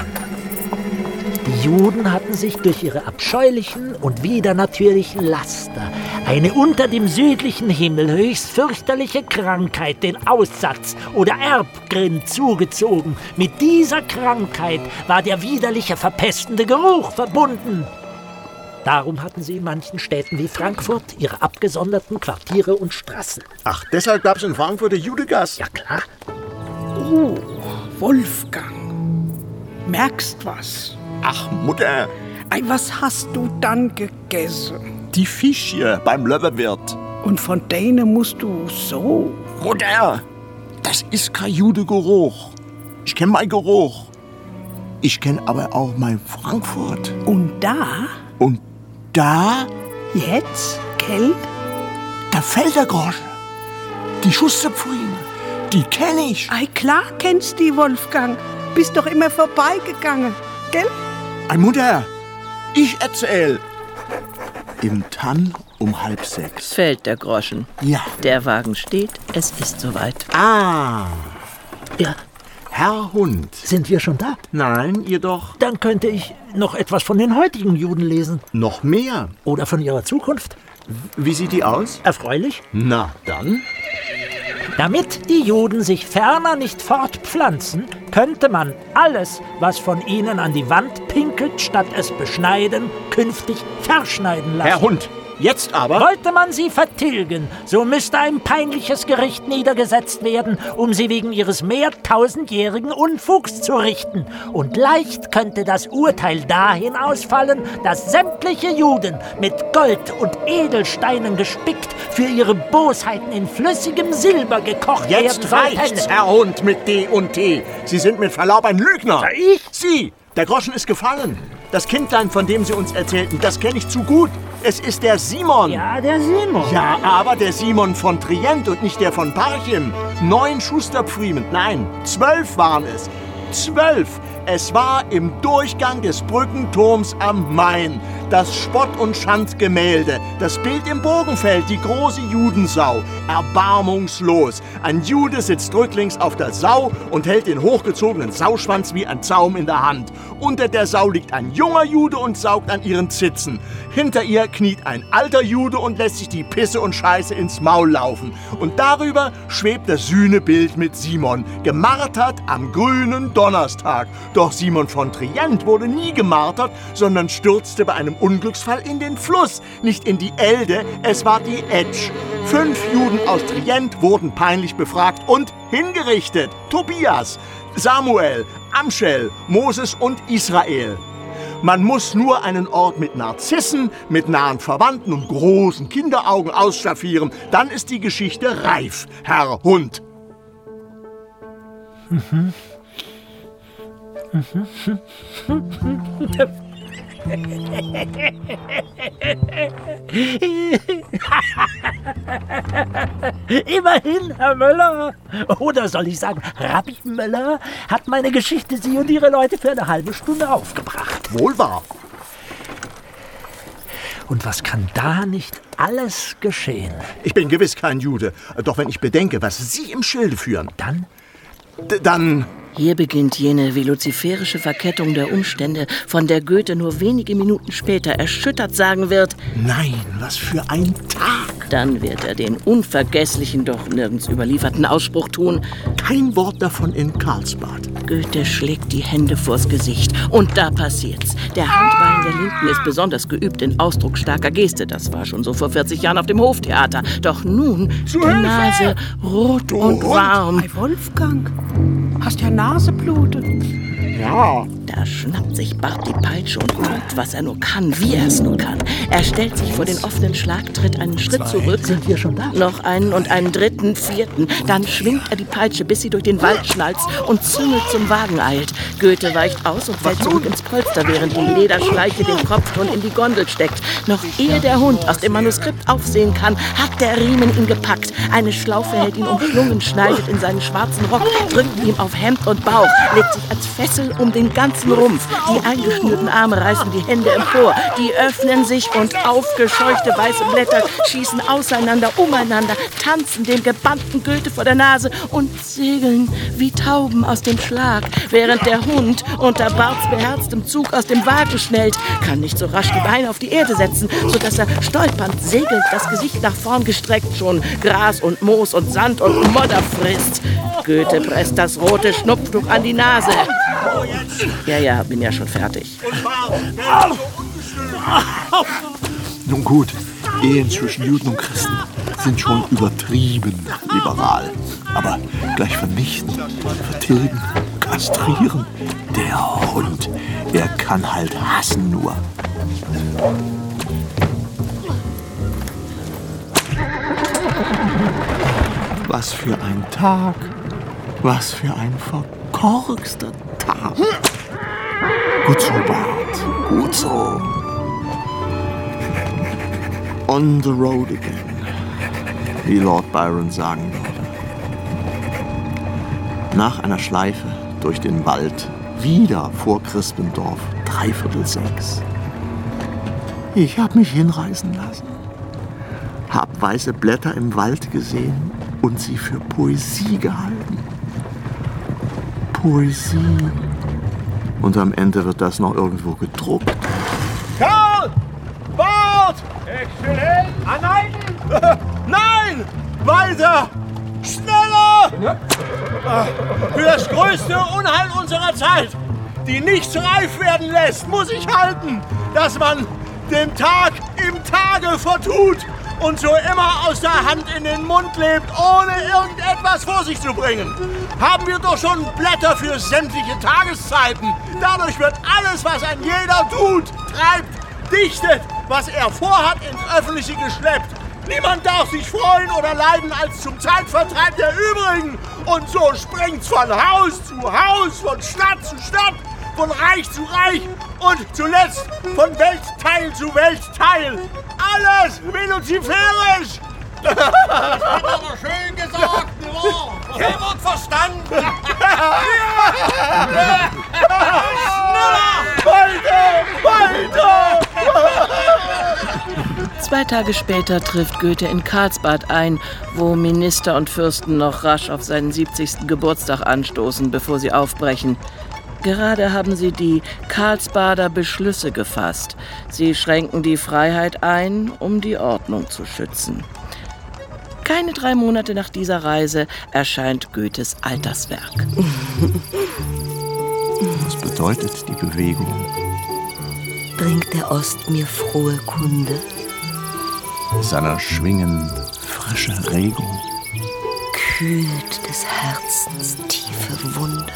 Die Juden hatten sich durch ihre abscheulichen und widernatürlichen Laster eine unter dem südlichen Himmel höchst fürchterliche Krankheit, den Aussatz oder Erbgrind, zugezogen. Mit dieser Krankheit war der widerliche, verpestende Geruch verbunden. Darum hatten sie in manchen Städten wie Frankfurt ihre abgesonderten Quartiere und Straßen. Ach, deshalb gab's in Frankfurt die Judegasse? Ja, klar. Oh, Wolfgang. Merkst was? Ach, Mutter. Ei, was hast du dann gegessen? Die Fische beim Löwenwirt. Und von denen musst du so... Mutter, das ist kein Judegeruch. Ich kenn meinen Geruch. Ich kenn aber auch mein Frankfurt. Und da? Und da? Jetzt, Kell? Der Feldergroschen. Die Schusterzpfriem. Die kenn ich. Ei, klar kennst die, Wolfgang. Bist doch immer vorbeigegangen, gell? Ei, Mutter, ich erzähl. Im Tann um 5:30. Fällt der Groschen. Ja. Der Wagen steht, es ist soweit. Ah. Ja. Herr Hund. Sind wir schon da? Nein, ihr doch. Dann könnte ich noch etwas von den heutigen Juden lesen. Noch mehr? Oder von ihrer Zukunft. Wie sieht die aus? Erfreulich. Na, dann. Damit die Juden sich ferner nicht fortpflanzen, könnte man alles, was von ihnen an die Wand pinkelt, statt es beschneiden, künftig verschneiden lassen. Herr Hund, jetzt aber... Wollte man sie vertilgen, so müsste ein peinliches Gericht niedergesetzt werden, um sie wegen ihres mehrtausendjährigen Unfugs zu richten. Und leicht könnte das Urteil dahin ausfallen, dass sämtliche Juden mit Gold und Edelsteinen gespickt für ihre Bosheiten in flüssigem Silber gekocht werden Jetzt sollten. reicht's, Herr Hund, mit D und T. Sie sind mit Verlaub ein Lügner. Ja, ich? Sie, der Groschen ist gefallen. Das Kindlein, von dem Sie uns erzählten, das kenne ich zu gut. Es ist der Simon. Ja, der Simon. Ja, aber der Simon von Trient und nicht der von Parchim. 9 Schusterpfriemen, nein, 12 waren es. 12. Es war im Durchgang des Brückenturms am Main. Das Spott- und Schandgemälde, das Bild im Bogenfeld, die große Judensau. Erbarmungslos. Ein Jude sitzt rücklings auf der Sau und hält den hochgezogenen Sauschwanz wie ein Zaum in der Hand. Unter der Sau liegt ein junger Jude und saugt an ihren Zitzen. Hinter ihr kniet ein alter Jude und lässt sich die Pisse und Scheiße ins Maul laufen. Und darüber schwebt das Sühnebild mit Simon, gemartert am grünen Donnerstag. Doch Simon von Trient wurde nie gemartert, sondern stürzte bei einem Unglücksfall in den Fluss. Nicht in die Elde, es war die Etsch. 5 Juden aus Trient wurden peinlich befragt und hingerichtet. Tobias, Samuel, Amschel, Moses und Israel. Man muss nur einen Ort mit Narzissen, mit nahen Verwandten und großen Kinderaugen ausstaffieren. Dann ist die Geschichte reif, Herr Hund. Immerhin, Herr Möller, oder soll ich sagen, Rabbi Möller, hat meine Geschichte Sie und Ihre Leute für eine halbe Stunde aufgebracht. Wohl wahr. Und was kann da nicht alles geschehen? Ich bin gewiss kein Jude. Doch wenn ich bedenke, was Sie im Schilde führen, dann... Hier beginnt jene veluziferische Verkettung der Umstände, von der Goethe nur wenige Minuten später erschüttert sagen wird: Nein, was für ein Tag! Dann wird er den unvergesslichen, doch nirgends überlieferten Ausspruch tun: Kein Wort davon in Karlsbad. Goethe schlägt die Hände vors Gesicht. Und da passiert's. Der Handballen der Linken ist besonders geübt in ausdrucksstarker Geste. Das war schon so vor 40 Jahren auf dem Hoftheater. Doch nun die Nase rot und warm. Ei, Wolfgang, hast ja Naseblute. Ja. Da schnappt sich Bart die Peitsche und guckt, was er nur kann, wie er es nur kann. Er stellt sich vor den offenen Schlag, tritt einen Schritt zurück. Sind wir schon da? Noch einen und einen dritten, vierten. Dann schwingt er die Peitsche, bis sie durch den Wald schnalzt und züngelt zum Wagen eilt. Goethe weicht aus und fällt zurück ins Polster, während die Lederschleiche den Kopf schon in die Gondel steckt. Noch ehe der Hund aus dem Manuskript aufsehen kann, hat der Riemen ihn gepackt. Eine Schlaufe hält ihn umschlungen, schneidet in seinen schwarzen Rock, drückt ihm auf Hemd und Bauch, legt sich als Fessel um den ganzen Rumpf. Die eingeschnürten Arme reißen die Hände empor, die öffnen sich und aufgescheuchte weiße Blätter schießen auseinander, umeinander, tanzen dem gebannten Goethe vor der Nase und segeln wie Tauben aus dem Schlag, während der Hund unter Barts beherztem Zug aus dem Wagen schnellt, kann nicht so rasch die Beine auf die Erde setzen, sodass er stolpernd, segelnd, das Gesicht nach vorn gestreckt, schon Gras und Moos und Sand und Modder frisst. Goethe presst das rote Schnupftuch an die Nase. Ja, bin ja schon fertig. Nun gut, Ehen zwischen Juden und Christen sind schon übertrieben liberal. Aber gleich vernichten, vertilgen, kastrieren. Der Hund, er kann halt hassen nur. Was für ein Tag. Was für ein verkorkster Tag. Gut so, Bart. Gut so. On the road again, wie Lord Byron sagen würde. Nach einer Schleife durch den Wald, wieder vor Crispendorf, 5:45. Ich hab mich hinreißen lassen, hab weiße Blätter im Wald gesehen und sie für Poesie gehalten. Poesie. Und am Ende wird das noch irgendwo gedruckt. Karl! Bart! Exzellent! Nein! Nein! Weiter! Schneller! Für das größte Unheil unserer Zeit, die nichts reif werden lässt, muss ich halten, dass man den Tag im Tage vertut und so immer aus der Hand in den Mund lebt, ohne irgendetwas vor sich zu bringen. Haben wir doch schon Blätter für sämtliche Tageszeiten. Dadurch wird alles, was ein jeder tut, treibt, dichtet, was er vorhat, ins Öffentliche geschleppt. Niemand darf sich freuen oder leiden als zum Zeitvertreib der übrigen. Und so springt's von Haus zu Haus, von Stadt zu Stadt, von Reich zu Reich und zuletzt von Weltteil zu Weltteil. Alles minuziferisch. Das hat aber schön gesagt, ja. Der wird verstanden. Weiter! 2 Tage später trifft Goethe in Karlsbad ein, wo Minister und Fürsten noch rasch auf seinen 70. Geburtstag anstoßen, bevor sie aufbrechen. Gerade haben sie die Karlsbader Beschlüsse gefasst. Sie schränken die Freiheit ein, um die Ordnung zu schützen. Keine 3 Monate nach dieser Reise erscheint Goethes Alterswerk. Was bedeutet die Bewegung? Bringt der Ost mir frohe Kunde? Seiner schwingen frische Regung. Kühlt des Herzens tiefe Wunde.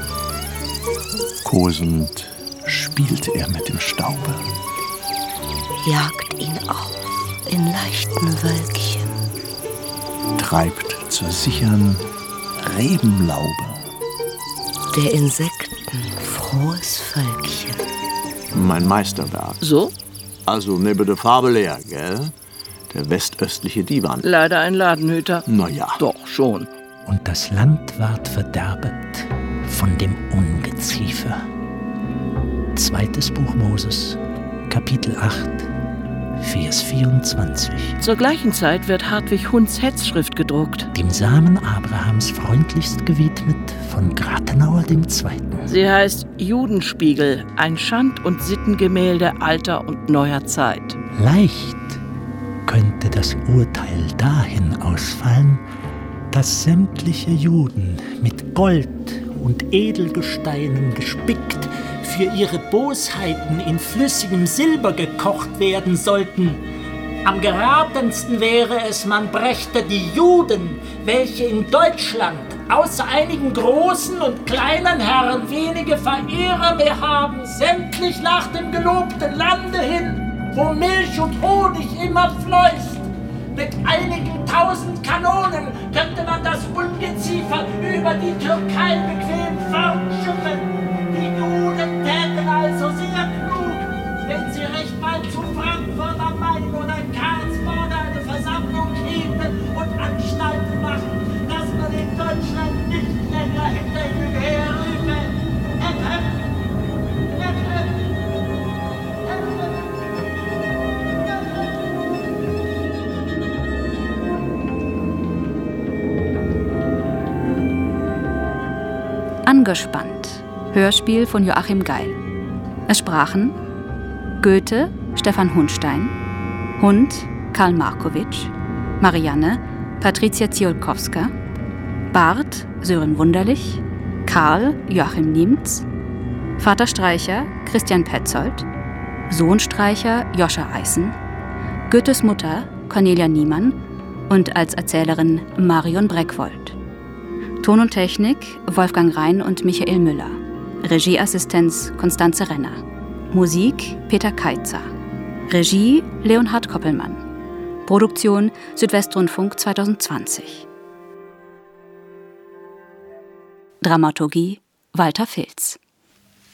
Kosend spielt er mit dem Staube. Jagt ihn auf in leichten Wölkchen. Treibt zur sichern Rebenlaube. Der Insekten frohes Völkchen. Mein Meisterwerk. So? Also neben der Farbe leer, gell? Der westöstliche Divan. Leider ein Ladenhüter. Na ja. Doch, schon. Und das Land ward verderbet von dem Ungeziefer. 2. Buch Moses, Kapitel 8, Vers 24. Zur gleichen Zeit wird Hartwig Hunds Hetzschrift gedruckt. Dem Samen Abrahams freundlichst gewidmet von Gratenauer II. Sie heißt Judenspiegel, ein Schand- und Sittengemälde alter und neuer Zeit. Leicht könnte das Urteil dahin ausfallen, dass sämtliche Juden mit Gold und Edelgesteinen gespickt für ihre Bosheiten in flüssigem Silber gekocht werden sollten. Am geratensten wäre es, man brächte die Juden, welche in Deutschland außer einigen großen und kleinen Herren wenige Verehrer mehr haben, sämtlich nach dem gelobten Lande hin, wo Milch und Honig immer fließt. Mit einigen 1000 Kanonen könnte man das Ungeziefer über die Türkei bequem fortschwimmen. Angespannt, Hörspiel von Joachim Geil. Es sprachen Goethe, Stefan Hunstein, Hund, Karl Markowitsch, Marianne, Patricia Ziolkowska, Bart, Sören Wunderlich, Karl, Joachim Niemz, Vater Streicher, Christian Petzold, Sohn Streicher, Joscha Eißen, Goethes Mutter, Cornelia Niemann und als Erzählerin Marion Breckwold. Ton und Technik, Wolfgang Rhein und Michael Müller. Regieassistenz, Konstanze Renner. Musik, Peter Keitzer. Regie, Leonhard Koppelmann. Produktion, Südwestrundfunk 2020. Dramaturgie, Walter Filz.